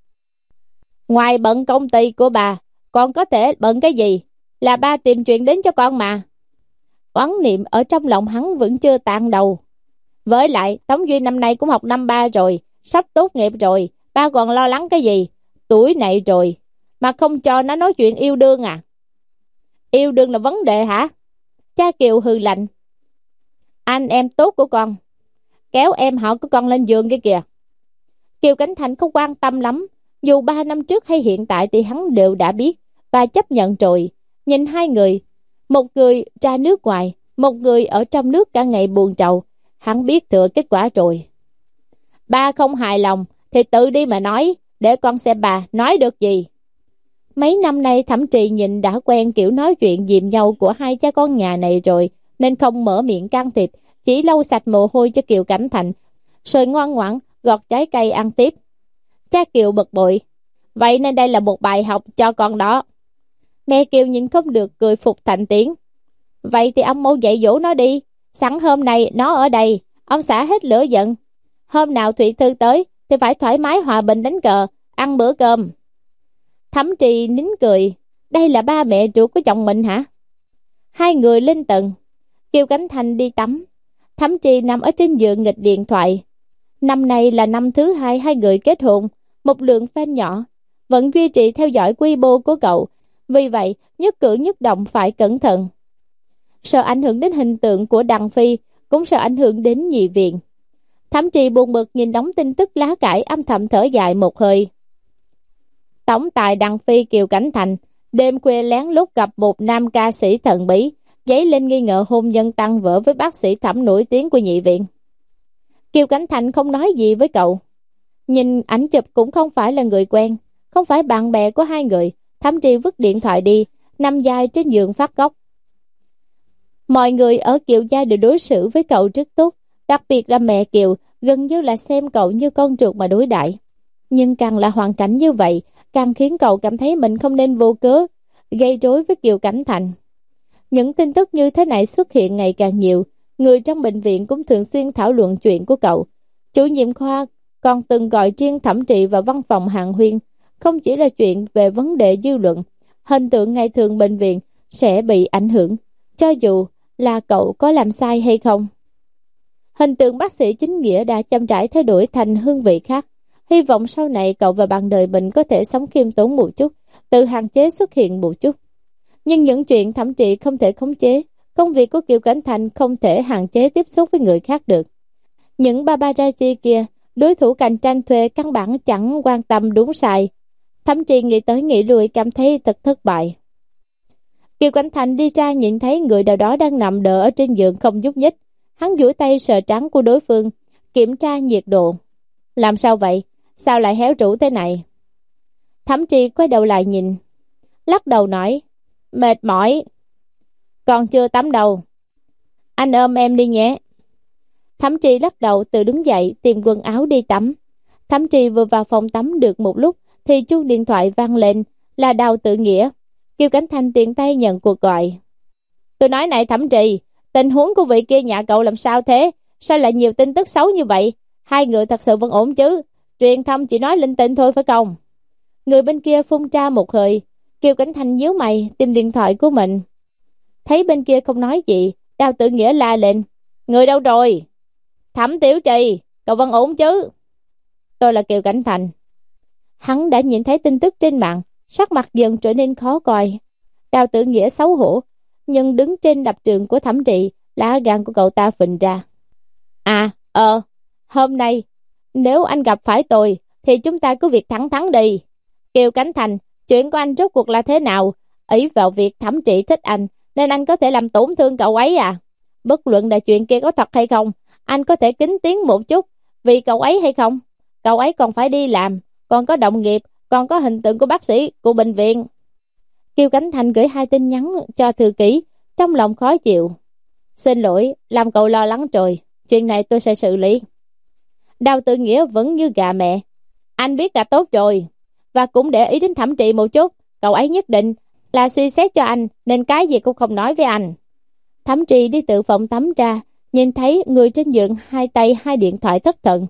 Ngoài bận công ty của bà, con có thể bận cái gì? Là ba tìm chuyện đến cho con mà. Oán niệm ở trong lòng hắn vẫn chưa tan đầu. Với lại, Tống Duy năm nay cũng học năm ba rồi, sắp tốt nghiệp rồi, ba còn lo lắng cái gì? Tuổi này rồi, mà không cho nó nói chuyện yêu đương à? Yêu đương là vấn đề hả? Cha Kiều hừ lạnh. Anh em tốt của con, kéo em họ của con lên giường kia kìa. Kiều Cảnh Thành không quan tâm lắm, dù ba năm trước hay hiện tại thì hắn đều đã biết và chấp nhận rồi. Nhìn hai người, một người ra nước ngoài, một người ở trong nước cả ngày buồn trầu, hắn biết thừa kết quả rồi. Ba không hài lòng thì tự đi mà nói, để con xem bà nói được gì. Mấy năm nay Thẩm Trì nhìn đã quen kiểu nói chuyện dìm nhau của hai cha con nhà này rồi, nên không mở miệng can thiệp, chỉ lau sạch mồ hôi cho Kiều Cảnh Thành, rồi ngoan ngoãn gọt trái cây ăn tiếp. Cha Kiều bực bội. Vậy nên đây là một bài học cho con đó. Mẹ Kiều nhìn không được cười phục thành tiếng. Vậy thì ông mau dạy dỗ nó đi. Sẵn hôm nay nó ở đây, ông xả hết lửa giận. Hôm nào Thụy Thư tới thì phải thoải mái hòa bình đánh cờ, ăn bữa cơm. Thẩm Trì nín cười. Đây là ba mẹ ruột của chồng mình hả? Hai người lên tầng. Kiều Cảnh Thành đi tắm. Thẩm Trì nằm ở trên giường nghịch điện thoại. Năm nay là năm thứ hai hai người kết hôn. Một lượng fan nhỏ vẫn duy trì theo dõi quy mô của cậu. Vì vậy nhất cử nhất động phải cẩn thận. Sợ ảnh hưởng đến hình tượng của Đằng Phi, cũng sợ ảnh hưởng đến nhị viện. Thẩm Trì buồn bực nhìn đóng tin tức lá cải, âm thầm thở dài một hơi. Tổng tài Đằng Phi Kiều Cảnh Thành đêm khuya lén lút gặp một nam ca sĩ thần bí, dấy lên nghi ngờ hôn nhân tăng vỡ với bác sĩ Thẩm nổi tiếng của nhị viện. Kiều Cảnh Thành không nói gì với cậu. Nhìn ảnh chụp cũng không phải là người quen, không phải bạn bè của hai người. Thẩm Trì vứt điện thoại đi, nằm dài trên giường phát góc. Mọi người ở Kiều gia đều đối xử với cậu rất tốt, đặc biệt là mẹ Kiều, gần như là xem cậu như con ruột mà đối đãi. Nhưng càng là hoàn cảnh như vậy, càng khiến cậu cảm thấy mình không nên vô cớ gây rối với Kiều Cảnh Thành. Những tin tức như thế này xuất hiện ngày càng nhiều, người trong bệnh viện cũng thường xuyên thảo luận chuyện của cậu. Chủ nhiệm khoa còn từng gọi riêng Thẩm Trì vào văn phòng hàn huyên, không chỉ là chuyện về vấn đề dư luận, hình tượng ngày thường bệnh viện sẽ bị ảnh hưởng, cho dù là cậu có làm sai hay không. Hình tượng bác sĩ chính nghĩa đã chậm rãi thay đổi thành hương vị khác. Hy vọng sau này cậu và bạn đời mình có thể sống khiêm tốn một chút, tự hạn chế xuất hiện một chút. Nhưng những chuyện Thẩm Trì không thể khống chế, công việc của Kiều Cảnh Thành không thể hạn chế tiếp xúc với người khác được. Những paparazzi kia, đối thủ cạnh tranh thuê căn bản chẳng quan tâm đúng sai. Thẩm Trì nghĩ tới nghĩ lui cảm thấy thật thất bại. Kiều Cảnh Thành đi ra nhìn thấy người nào đó đang nằm đờ ở trên giường không nhúc nhích. Hắn duỗi tay sờ trán của đối phương, kiểm tra nhiệt độ. Làm sao vậy? Sao lại héo rũ thế này? Thẩm Trì quay đầu lại nhìn, lắc đầu nói, mệt mỏi. Còn chưa tắm đâu. Anh ôm em đi nhé. Thẩm Trì lắc đầu tự đứng dậy tìm quần áo đi tắm. Thẩm Trì vừa vào phòng tắm được một lúc thì chuông điện thoại vang lên, là Đào Tự Nghĩa. Kiều Cảnh Thanh tiện tay nhận cuộc gọi. Tôi nói này Thẩm Trì, tình huống của vị kia nhà cậu làm sao thế? Sao lại nhiều tin tức xấu như vậy? Hai người thật sự vẫn ổn chứ? Truyền thông chỉ nói linh tinh thôi phải không? Người bên kia phun ra một hơi. Kiều Cảnh Thanh nhíu mày tìm điện thoại của mình. Thấy bên kia không nói gì, Đào Tự Nghĩa la lên. Người đâu rồi? Thẩm Tiểu Trì, cậu vẫn ổn chứ? Tôi là Kiều Cảnh Thanh. Hắn đã nhìn thấy tin tức trên mạng, sắc mặt dần trở nên khó coi. Đào Tự Nghĩa xấu hổ, nhưng đứng trên lập trường của Thẩm Trì, lá gan của cậu ta phình ra. À, ờ, hôm nay, nếu anh gặp phải tôi, thì chúng ta cứ việc thẳng thắn đi. Kiều Cảnh Thanh, chuyện của anh rốt cuộc là thế nào? Ý vào việc Thẩm Trì thích anh, nên anh có thể làm tổn thương cậu ấy à? Bất luận là chuyện kia có thật hay không, anh có thể kính tiếng một chút vì cậu ấy hay không? Cậu ấy còn phải đi làm, còn có đồng nghiệp, còn có hình tượng của bác sĩ, của bệnh viện. Kiều Cảnh Thanh gửi hai tin nhắn cho thư ký, trong lòng khó chịu. Xin lỗi, làm cậu lo lắng rồi, chuyện này tôi sẽ xử lý. Đào Tự Nghĩa vẫn như gà mẹ. Anh biết là tốt rồi, và cũng để ý đến Thẩm Trì một chút, cậu ấy nhất định là suy xét cho anh, nên cái gì cũng không nói với anh. Thẩm Trì đi tự phòng tắm ra, nhìn thấy người trên giường hai tay hai điện thoại thất thần.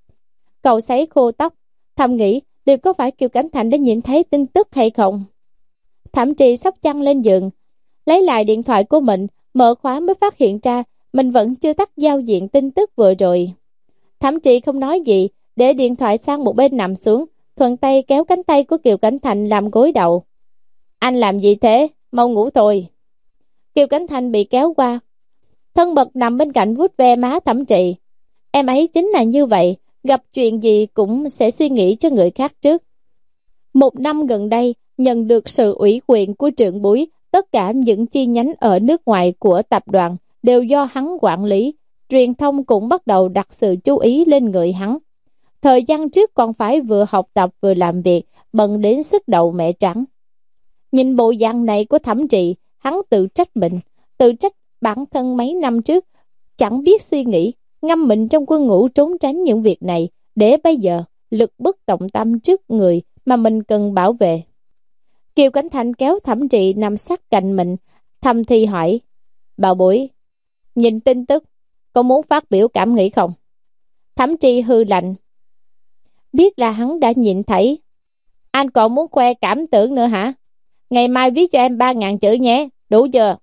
Cậu sấy khô tóc, thầm nghĩ liệu có phải Kiều Cảnh Thanh đã nhìn thấy tin tức hay không. Thẩm Trì sóc chăn lên giường, lấy lại điện thoại của mình, mở khóa mới phát hiện ra mình vẫn chưa tắt giao diện tin tức vừa rồi. Thẩm Trì không nói gì, để điện thoại sang một bên nằm xuống, thuận tay kéo cánh tay của Kiều Cảnh Thanh làm gối đầu. Anh làm gì thế? Mau ngủ thôi. Kiều Cảnh Thanh bị kéo qua, thân mật nằm bên cạnh vuốt ve má Thẩm Trì. Em ấy chính là như vậy, gặp chuyện gì cũng sẽ suy nghĩ cho người khác trước. Một năm gần đây, nhận được sự ủy quyền của trưởng bối, tất cả những chi nhánh ở nước ngoài của tập đoàn đều do hắn quản lý. Truyền thông cũng bắt đầu đặt sự chú ý lên người hắn. Thời gian trước còn phải vừa học tập vừa làm việc, bận đến sức đầu mẹ trắng. Nhìn bộ dạng này của Thẩm Trì, hắn tự trách mình, tự trách bản thân mấy năm trước, chẳng biết suy nghĩ, ngâm mình trong quân ngũ trốn tránh những việc này, để bây giờ lực bất tòng tâm trước người mà mình cần bảo vệ. Kiều Cảnh Thanh kéo Thẩm Trì nằm sát cạnh mình, thầm thì hỏi, bảo bối, nhìn tin tức, có muốn phát biểu cảm nghĩ không? Thẩm Trì hư lạnh, biết là hắn đã nhìn thấy. Anh còn muốn khoe cảm tưởng nữa hả? Ngày mai viết cho em ba ngàn chữ nhé, đủ chưa?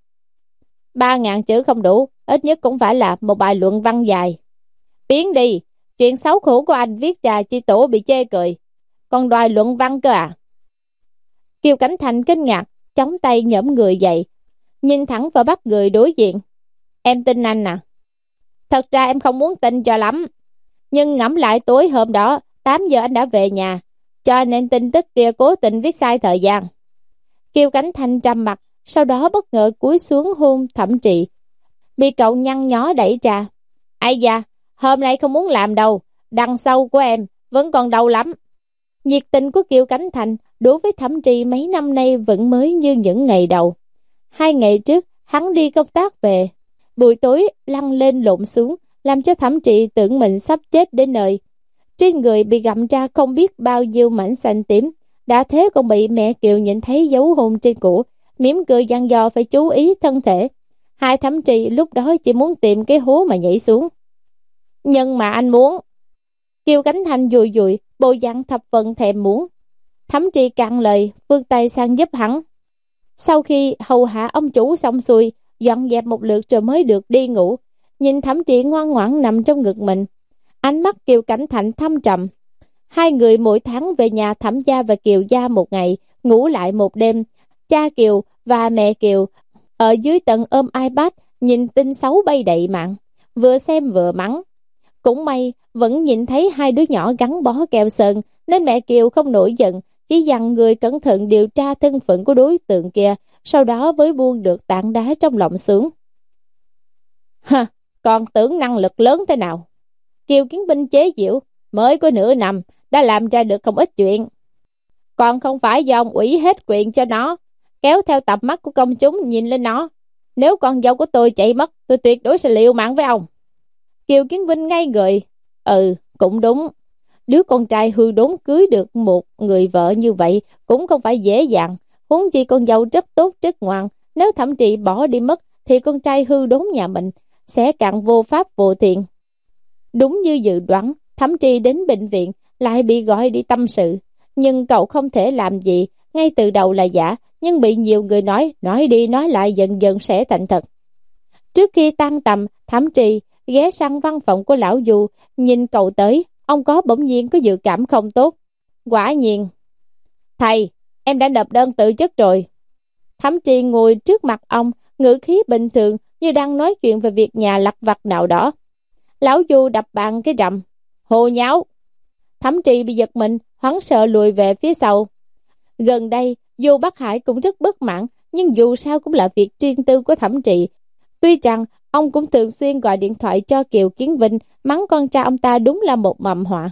Ba ngàn chữ không đủ, ít nhất cũng phải là một bài luận văn dài. Biến đi, chuyện xấu khổ của anh viết ra chi tổ bị chê cười, còn đòi luận văn cơ à? Kiều Cảnh Thanh kinh ngạc, chống tay nhổm người dậy, nhìn thẳng vào bắt người đối diện. Em tin anh à? Thật ra em không muốn tin cho lắm, nhưng ngẫm lại tối hôm đó, tám giờ anh đã về nhà, cho nên tin tức kia cố tình viết sai thời gian. Kiều Cảnh Thanh trầm mặt, sau đó bất ngờ cúi xuống hôn Thẩm Trì, bị cậu nhăn nhó đẩy ra. Ây da, hôm nay không muốn làm đâu, đằng sau của em vẫn còn đau lắm. Nhiệt tình của Kiều Cảnh Thanh đối với Thẩm Trì mấy năm nay vẫn mới như những ngày đầu. Hai ngày trước, hắn đi công tác về, buổi tối lăn lên lộn xuống, làm cho Thẩm Trì tưởng mình sắp chết đến nơi. Trên người bị gặm ra không biết bao nhiêu mảnh xanh tím, đã thế còn bị mẹ Kiều nhìn thấy dấu hôn trên cổ, mỉm cười dặn dò phải chú ý thân thể. Hai Thẩm Trì lúc đó chỉ muốn tìm cái hố mà nhảy xuống. Nhưng mà anh muốn. Kiều Cảnh Thanh dùi dùi, bộ dạng thập phần thèm muốn. Thẩm Trì cạn lời, vươn tay sang giúp hắn. Sau khi hầu hạ ông chủ xong xuôi, dọn dẹp một lượt rồi mới được đi ngủ. Nhìn Thẩm Trì ngoan ngoãn nằm trong ngực mình, ánh mắt Kiều Cảnh Thanh thâm trầm. Hai người mỗi tháng về nhà Thẩm gia và Kiều gia một ngày, ngủ lại một đêm. Cha Kiều và mẹ Kiều ở dưới tận ôm iPad, nhìn tin xấu bay đầy mạng, vừa xem vừa mắng. Cũng may vẫn nhìn thấy hai đứa nhỏ gắn bó keo sơn, nên mẹ Kiều không nổi giận, chỉ dặn người cẩn thận điều tra thân phận của đối tượng kia, sau đó mới buông được tảng đá trong lòng xuống. Ha, còn tưởng năng lực lớn thế nào? Kiều Kiến Binh chế giễu, mới có nửa năm đã làm ra được không ít chuyện. Còn không phải do ông ủy hết quyền cho nó, kéo theo tầm mắt của công chúng nhìn lên nó. Nếu con dâu của tôi chạy mất, tôi tuyệt đối sẽ liều mạng với ông. Kiều Kiến Vinh ngay người. Ừ, cũng đúng. Đứa con trai hư đốn cưới được một người vợ như vậy cũng không phải dễ dàng. Huống chi con dâu rất tốt rất ngoan. Nếu Thẩm Trị bỏ đi mất thì con trai hư đốn nhà mình sẽ càng vô pháp vô thiện. Đúng như dự đoán, Thẩm Trị đến bệnh viện lại bị gọi đi tâm sự. Nhưng cậu không thể làm gì, ngay từ đầu là giả, nhưng bị nhiều người nói, nói đi nói lại dần dần sẽ thành thật. Trước khi tan tầm, Thẩm Trì ghé sang văn phòng của lão Du, nhìn cậu tới, ông có bỗng nhiên có dự cảm không tốt. Quả nhiên, thầy, em đã nộp đơn từ chức rồi. Thẩm Trì ngồi trước mặt ông, ngữ khí bình thường như đang nói chuyện về việc nhà lặt vặt nào đó. Lão Du đập bàn cái rầm, hồ nháo. Thẩm Trì bị giật mình, hoảng sợ lùi về phía sau. Gần đây, dù Bắc Hải cũng rất bất mãn, nhưng dù sao cũng là việc riêng tư của Thẩm Trì. Tuy rằng, ông cũng thường xuyên gọi điện thoại cho Kiều Kiến Vinh, mắng con trai ông ta đúng là một mầm họa.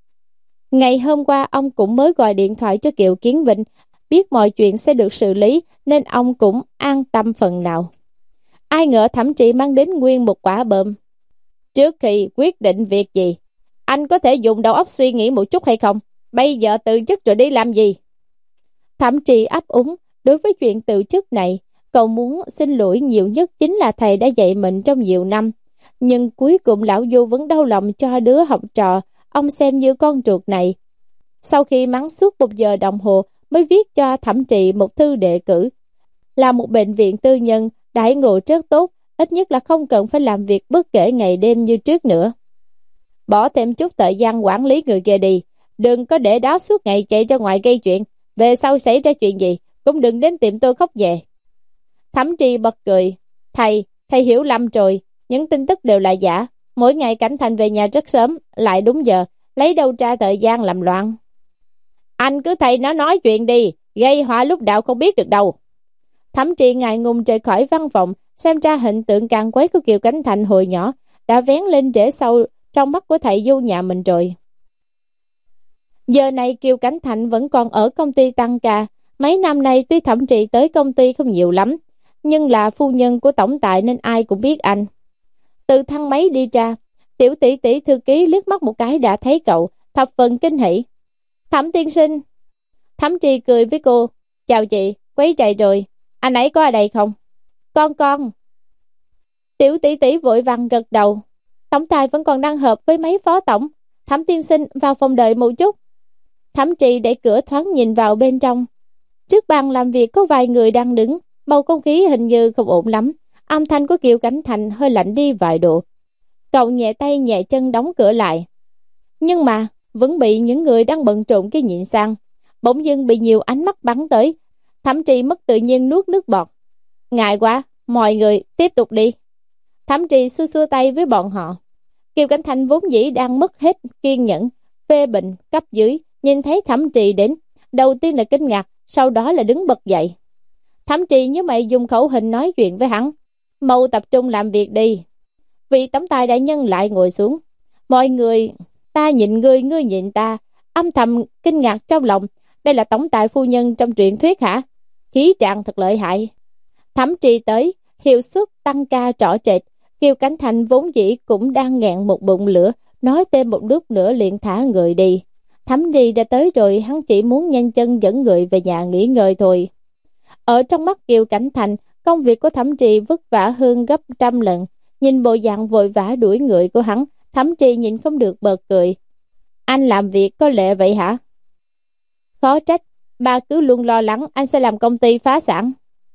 Ngày hôm qua, ông cũng mới gọi điện thoại cho Kiều Kiến Vinh, biết mọi chuyện sẽ được xử lý, nên ông cũng an tâm phần nào. Ai ngờ Thẩm Trì mang đến nguyên một quả bom. Trước khi quyết định việc gì, anh có thể dùng đầu óc suy nghĩ một chút hay không? Bây giờ từ chức rồi đi làm gì? Thẩm Trì ấp úng, đối với chuyện từ chức này, cậu muốn xin lỗi nhiều nhất chính là thầy đã dạy mình trong nhiều năm. Nhưng cuối cùng lão Du vẫn đau lòng cho đứa học trò, ông xem như con ruột này. Sau khi mắng suốt một giờ đồng hồ mới viết cho Thẩm Trì một thư đề cử. Là một bệnh viện tư nhân, đãi ngộ rất tốt, ít nhất là không cần phải làm việc bất kể ngày đêm như trước nữa. Bỏ thêm chút thời gian quản lý người kia đi, đừng có để đó suốt ngày chạy ra ngoài gây chuyện. Về sau xảy ra chuyện gì, cũng đừng đến tìm tôi khóc về. Thẩm Trì bật cười. Thầy, thầy hiểu lầm rồi, những tin tức đều là giả. Mỗi ngày Cảnh Thành về nhà rất sớm, lại đúng giờ, lấy đâu ra thời gian làm loạn. Anh cứ thầy nó nói chuyện đi, gây họa lúc đạo không biết được đâu. Thẩm Trì ngại ngùng rời khỏi văn phòng, xem ra hình tượng càng quấy của Kiều Cảnh Thành hồi nhỏ đã vén lên để sâu trong mắt của thầy Du nhà mình rồi. Giờ này Kiều Cảnh Thành vẫn còn ở công ty tăng ca. Mấy năm nay tuy Thẩm Trì tới công ty không nhiều lắm, nhưng là phu nhân của tổng tài nên ai cũng biết anh. Từ thang máy đi ra, tiểu tỷ tỷ thư ký liếc mắt một cái đã thấy cậu, thập phần kinh hỉ. Thẩm tiên sinh. Thẩm Trì cười với cô. Chào chị, quấy rầy rồi, anh ấy có ở đây không? Con con. Tiểu tỷ tỷ vội vàng gật đầu. Tổng tài vẫn còn đang họp với mấy phó tổng. Thẩm tiên sinh vào phòng đợi một chút. Thẩm Trì đẩy cửa thoáng nhìn vào bên trong. Trước bàn làm việc có vài người đang đứng, bầu không khí hình như không ổn lắm. Âm thanh của Kiều Cảnh Thành hơi lạnh đi vài độ. Cậu nhẹ tay nhẹ chân đóng cửa lại. Nhưng mà vẫn bị những người đang bận rộn cái nhìn sang. Bỗng dưng bị nhiều ánh mắt bắn tới. Thẩm Trì mất tự nhiên nuốt nước bọt. Ngại quá, mọi người tiếp tục đi. Thẩm Trì xua xua tay với bọn họ. Kiều Cảnh Thành vốn dĩ đang mất hết kiên nhẫn, phê bình cấp dưới, nhìn thấy Thẩm Trì đến, đầu tiên là kinh ngạc, sau đó là đứng bật dậy. Thẩm Trì như mày dùng khẩu hình nói chuyện với hắn. Mau tập trung làm việc đi. Vị tổng tài đại nhân lại ngồi xuống. Mọi người, ta nhịn ngươi, ngươi nhịn ta, âm thầm kinh ngạc trong lòng. Đây là tổng tài phu nhân trong truyện thuyết hả? Khí trạng thật lợi hại. Thẩm Trì tới, hiệu suất tăng ca rõ rệt. Kiều Cảnh Thành vốn dĩ cũng đang nghẹn một bụng lửa, nói thêm một lúc nữa liền thả người đi. Thẩm Trì đã tới rồi, hắn chỉ muốn nhanh chân dẫn người về nhà nghỉ ngơi thôi. Ở trong mắt Kiều Cảnh Thành, công việc của Thẩm Trì vất vả hơn gấp trăm lần. Nhìn bộ dạng vội vã đuổi người của hắn, Thẩm Trì nhìn không được bật cười. Anh làm việc có lệ vậy hả? Khó trách, ba cứ luôn lo lắng anh sẽ làm công ty phá sản.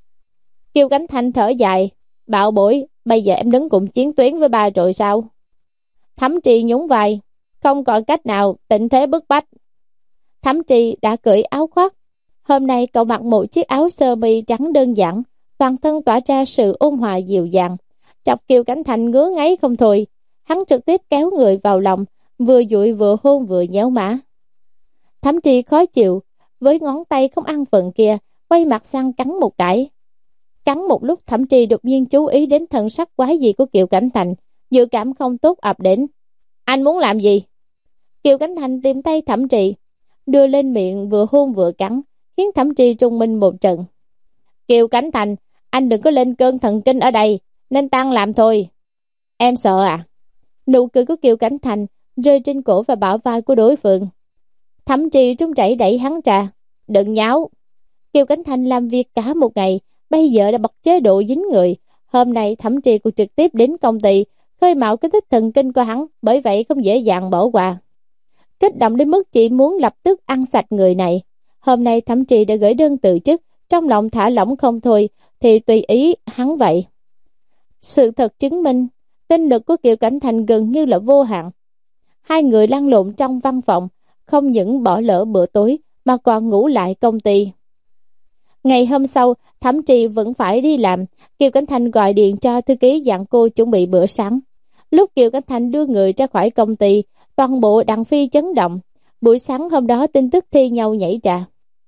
Kiều Cảnh Thành thở dài. Bạo bối, bây giờ em đứng cùng chiến tuyến với ba rồi sao? Thẩm Trì nhún vai. Không còn cách nào, tình thế bức bách. Thẩm Trì đã cởi áo khoác. Hôm nay cậu mặc một chiếc áo sơ mi trắng đơn giản, toàn thân tỏa ra sự ôn hòa dịu dàng, chọc Kiều Cảnh Thành ngứa ngáy không thôi. Hắn trực tiếp kéo người vào lòng, vừa dụi vừa hôn vừa nhéo má. Thẩm Trì khó chịu, với ngón tay không ăn phận kia, quay mặt sang cắn một cái. Cắn một lúc, Thẩm Trì đột nhiên chú ý đến thần sắc quái dị của Kiều Cảnh Thành, dự cảm không tốt ập đến. Anh muốn làm gì? Kiều Cánh Thành tìm tay Thẩm Trì, đưa lên miệng vừa hôn vừa cắn, khiến Thẩm Trì trung minh một trận. Kiều Cánh Thành, anh đừng có lên cơn thần kinh ở đây, nên tăng làm thôi. Em sợ à? Nụ cười của Kiều Cánh Thành rơi trên cổ và bả vai của đối phương. Thẩm Trì trung chảy đẩy hắn ra. Đừng nháo. Kiều Cánh Thành làm việc cả một ngày, bây giờ đã bật chế độ dính người. Hôm nay Thẩm Trì cũng trực tiếp đến công ty, khơi mào kích thích thần kinh của hắn, bởi vậy không dễ dàng bỏ qua. Kích động đến mức chị muốn lập tức ăn sạch người này. Hôm nay Thẩm Trì đã gửi đơn từ chức, trong lòng thả lỏng không thôi, thì tùy ý hắn vậy. Sự thật chứng minh, tinh lực của Kiều Cảnh Thành gần như là vô hạn. Hai người lăn lộn trong văn phòng, không những bỏ lỡ bữa tối, mà còn ngủ lại công ty. Ngày hôm sau, Thẩm Trì vẫn phải đi làm, Kiều Cảnh Thành gọi điện cho thư ký dặn cô chuẩn bị bữa sáng. Lúc Kiều Cảnh Thành đưa người ra khỏi công ty, toàn bộ Đặng Phi chấn động. Buổi sáng hôm đó tin tức thi nhau nhảy ra.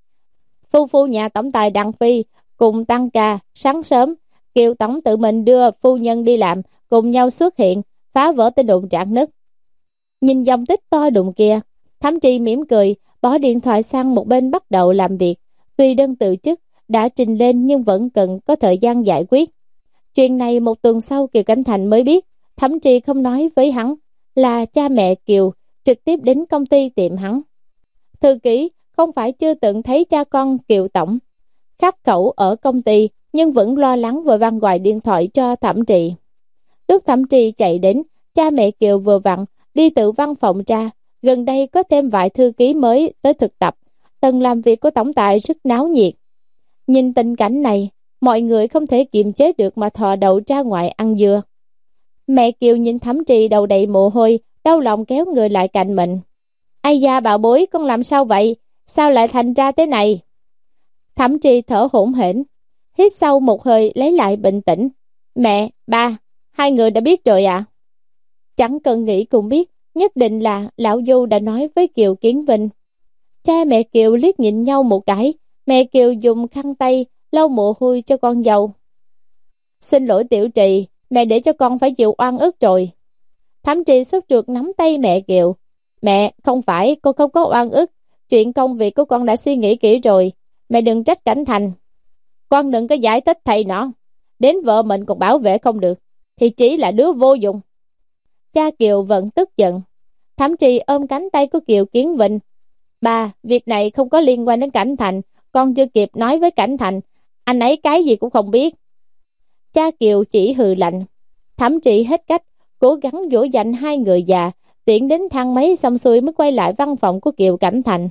Phu phu nhà tổng tài Đặng Phi cùng tăng ca, sáng sớm, Kiều tổng tự mình đưa phu nhân đi làm, cùng nhau xuất hiện, phá vỡ tin đồn rạn nứt. Nhìn dòng tích to đùng kia, Thẩm Trì mỉm cười, bỏ điện thoại sang một bên bắt đầu làm việc. Tuy đơn từ chức đã trình lên nhưng vẫn cần có thời gian giải quyết. Chuyện này một tuần sau Kiều Cảnh Thành mới biết, Thẩm Trì không nói với hắn là cha mẹ Kiều trực tiếp đến công ty tìm hắn. Thư ký không phải chưa từng thấy cha con Kiều tổng khắc khẩu ở công ty, nhưng vẫn lo lắng vội vàng gọi điện thoại cho Thẩm Trì. Lúc Thẩm Trì chạy đến, cha mẹ Kiều vừa vặn đi từ văn phòng ra. Gần đây có thêm vài thư ký mới tới thực tập. Tầng làm việc của tổng tài rất náo nhiệt. Nhìn tình cảnh này, mọi người không thể kiềm chế được mà thò đầu ra ngoài ăn dưa. Mẹ Kiều nhìn Thẩm Trì đầu đầy mồ hôi, đau lòng kéo người lại cạnh mình. Ai da bảo bối, con làm sao vậy? Sao lại thành ra thế này? Thẩm Trì thở hổn hển, hít sâu một hơi lấy lại bình tĩnh. Mẹ, ba, hai người đã biết rồi ạ? À? Chẳng cần nghĩ cũng biết, nhất định là lão Du đã nói với Kiều Kiến Vinh. Cha mẹ Kiều liếc nhìn nhau một cái, mẹ Kiều dùng khăn tay lau mồ hôi cho con dâu. Xin lỗi Tiểu Trì, mẹ để cho con phải chịu oan ức rồi. Thẩm Trì sốt ruột nắm tay mẹ Kiều. Mẹ, không phải, con không có oan ức. Chuyện công việc của con đã suy nghĩ kỹ rồi. Mẹ đừng trách Cảnh Thành. Con đừng có giải thích thầy nó. Đến vợ mình còn bảo vệ không được, thì chỉ là đứa vô dụng. Cha Kiều vẫn tức giận. Thẩm Trì ôm cánh tay của Kiều Kiến Vinh. Ba, việc này không có liên quan đến Cảnh Thành. Con chưa kịp nói với Cảnh Thành, anh ấy cái gì cũng không biết. Cha Kiều chỉ hừ lạnh. Thẩm Trì hết cách, cố gắng dỗ dành hai người già, tiện đến thang máy xong xuôi mới quay lại văn phòng của Kiều Cảnh Thành.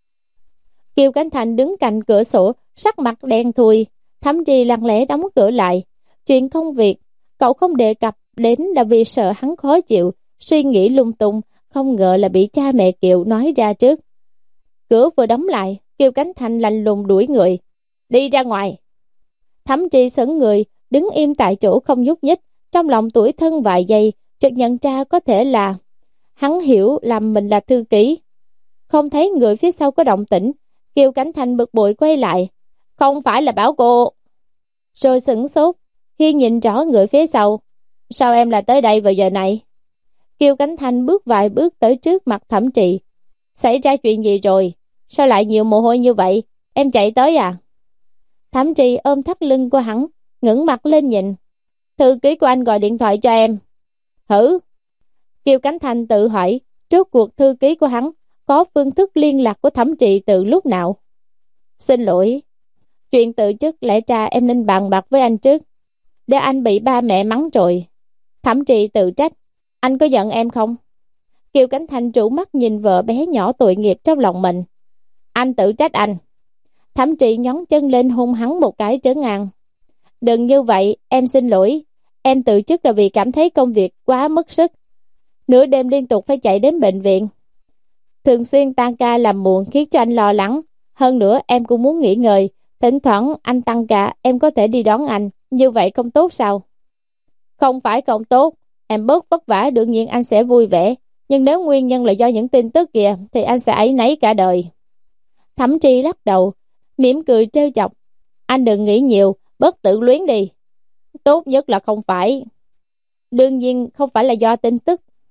Kiều Cảnh Thành đứng cạnh cửa sổ, sắc mặt đen thui. Thẩm Trì lặng lẽ đóng cửa lại. Chuyện công việc cậu không đề cập đến là vì sợ hắn khó chịu, suy nghĩ lung tung, không ngờ là bị cha mẹ Kiều nói ra trước. Cửa vừa đóng lại, Kiều Cảnh Thành lạnh lùng đuổi người. Đi ra ngoài. Thẩm Trì sững người, đứng im tại chỗ không nhúc nhích, trong lòng tủi thân vài giây, chợt nhận ra có thể là hắn hiểu lầm mình là thư ký. Không thấy người phía sau có động tĩnh, Kiều Cảnh Thành bực bội quay lại. Không phải là bảo cô. Rồi sửng sốt khi nhìn rõ người phía sau. Sao em lại tới đây vào giờ này? Kiều Cảnh Thành bước vài bước tới trước mặt Thẩm Trì. Xảy ra chuyện gì rồi? Sao lại nhiều mồ hôi như vậy? Em chạy tới à? Thẩm Trì ôm thắt lưng của hắn, ngẩng mặt lên nhìn. Thư ký của anh gọi điện thoại cho em. Hử? Kiều Cảnh Thành tự hỏi, trước cuộc thư ký của hắn có phương thức liên lạc của Thẩm Trì từ lúc nào? Xin lỗi, chuyện tự chức lẽ ra em nên bàn bạc với anh trước, để anh bị ba mẹ mắng rồi. Thẩm Trì tự trách. Anh có giận em không? Kiều Cảnh Thành trụ mắt nhìn vợ bé nhỏ tội nghiệp trong lòng mình. Anh tự trách anh. Thẩm Trì nhón chân lên hôn hắn một cái trấn an. Đừng như vậy, em xin lỗi. Em tự chức là vì cảm thấy công việc quá mất sức. Nửa đêm liên tục phải chạy đến bệnh viện. Thường xuyên tan ca làm muộn khiến cho anh lo lắng. Hơn nữa em cũng muốn nghỉ ngơi. Thỉnh thoảng anh tăng ca, em có thể đi đón anh. Như vậy không tốt sao? Không phải không tốt. Em bớt vất vả đương nhiên anh sẽ vui vẻ. Nhưng nếu nguyên nhân là do những tin tức kìa, thì anh sẽ áy náy cả đời. Thẩm Trì lắc đầu, mỉm cười trêu chọc. Anh đừng nghĩ nhiều, bớt tự luyến đi. Tốt nhất là không phải. Đương nhiên không phải là do tin tức.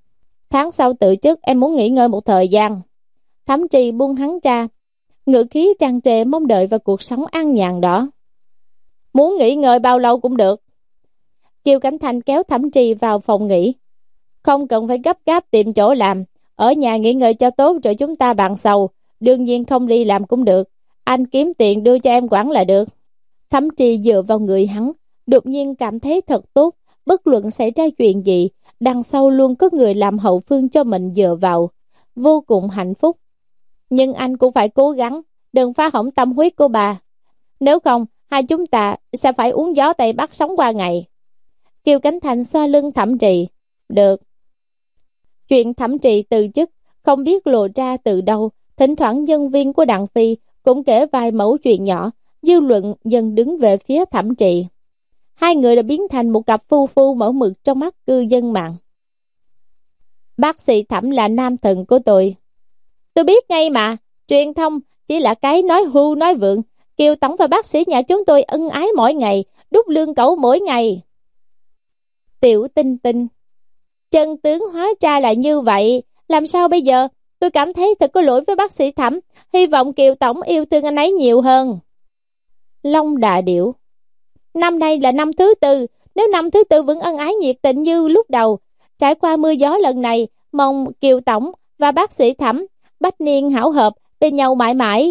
Tháng sau tự chức, em muốn nghỉ ngơi một thời gian. Thẩm Trì buông hắn ra, ngữ khí tràn trề mong đợi vào cuộc sống an nhàn đó. Muốn nghỉ ngơi bao lâu cũng được. Kiều Cảnh Thành kéo Thẩm Trì vào phòng nghỉ. Không cần phải gấp gáp tìm chỗ làm, ở nhà nghỉ ngơi cho tốt rồi chúng ta bàn sau. Đương nhiên không đi làm cũng được, anh kiếm tiền đưa cho em quản là được. Thẩm Trì dựa vào người hắn, đột nhiên cảm thấy thật tốt. Bất luận xảy ra chuyện gì, đằng sau luôn có người làm hậu phương cho mình dựa vào, vô cùng hạnh phúc. Nhưng anh cũng phải cố gắng, đừng phá hỏng tâm huyết của bà. Nếu không, hai chúng ta sẽ phải uống gió Tây Bắc sống qua ngày. Kiều Cảnh Thành xoa lưng Thẩm Trì. Được. Chuyện Thẩm Trì từ chức không biết lộ ra từ đâu. Thỉnh thoảng nhân viên của Đặng Phi cũng kể vài mẫu chuyện nhỏ. Dư luận dần đứng về phía Thẩm Trì. Hai người đã biến thành một cặp phu phu mẫu mực trong mắt cư dân mạng. Bác sĩ Thẩm là nam thần của tôi. Tôi biết ngay mà, truyền thông chỉ là cái nói hưu nói vượng. Kiều tổng và bác sĩ nhà chúng tôi ân ái mỗi ngày, đút lương cẩu mỗi ngày. Tiểu Tinh Tinh, chân tướng hóa ra là như vậy, làm sao bây giờ? Tôi cảm thấy thật có lỗi với bác sĩ Thẩm, hy vọng Kiều tổng yêu thương anh ấy nhiều hơn. Long Đà Điểu, năm nay là năm thứ tư, nếu năm thứ tư vẫn ân ái nhiệt tình như lúc đầu, trải qua mưa gió lần này, mong Kiều tổng và bác sĩ Thẩm bách niên hảo hợp, bên nhau mãi mãi.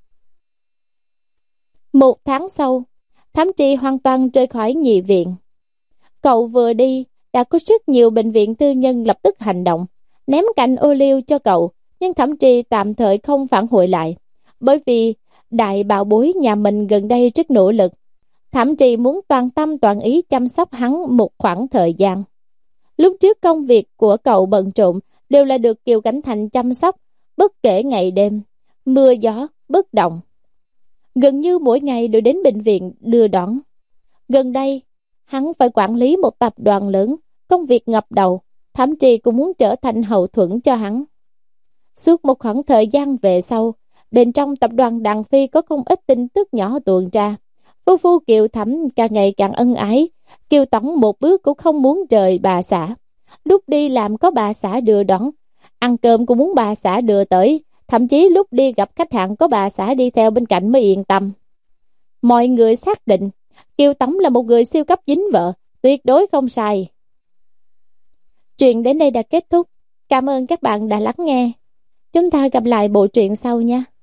Một tháng sau, Thẩm Trì hoàn toàn rời khỏi nhị viện. Cậu vừa đi, đã có rất nhiều bệnh viện tư nhân lập tức hành động, ném cành ô liu cho cậu, nhưng Thẩm Trì tạm thời không phản hồi lại, bởi vì đại bảo bối nhà mình gần đây rất nỗ lực. Thẩm Trì muốn toàn tâm toàn ý chăm sóc hắn một khoảng thời gian. Lúc trước công việc của cậu bận rộn đều là được Kiều Cảnh Thành chăm sóc, bất kể ngày đêm, mưa gió, bất động. Gần như mỗi ngày đều đến bệnh viện đưa đón. Gần đây, hắn phải quản lý một tập đoàn lớn, công việc ngập đầu, Thẩm Trì cũng muốn trở thành hậu thuẫn cho hắn. Suốt một khoảng thời gian về sau, bên trong tập đoàn Đặng Phi có không ít tin tức nhỏ tuôn ra. Phu phu Kiều Thẩm càng ngày càng ân ái, Kiều tổng một bước cũng không muốn rời bà xã. Lúc đi làm có bà xã đưa đón, ăn cơm cũng muốn bà xã đưa tới, thậm chí lúc đi gặp khách hàng có bà xã đi theo bên cạnh mới yên tâm. Mọi người xác định Kiều tổng là một người siêu cấp dính vợ, tuyệt đối không sai. Chuyện đến đây đã kết thúc. Cảm ơn các bạn đã lắng nghe. Chúng ta gặp lại bộ truyện sau nha.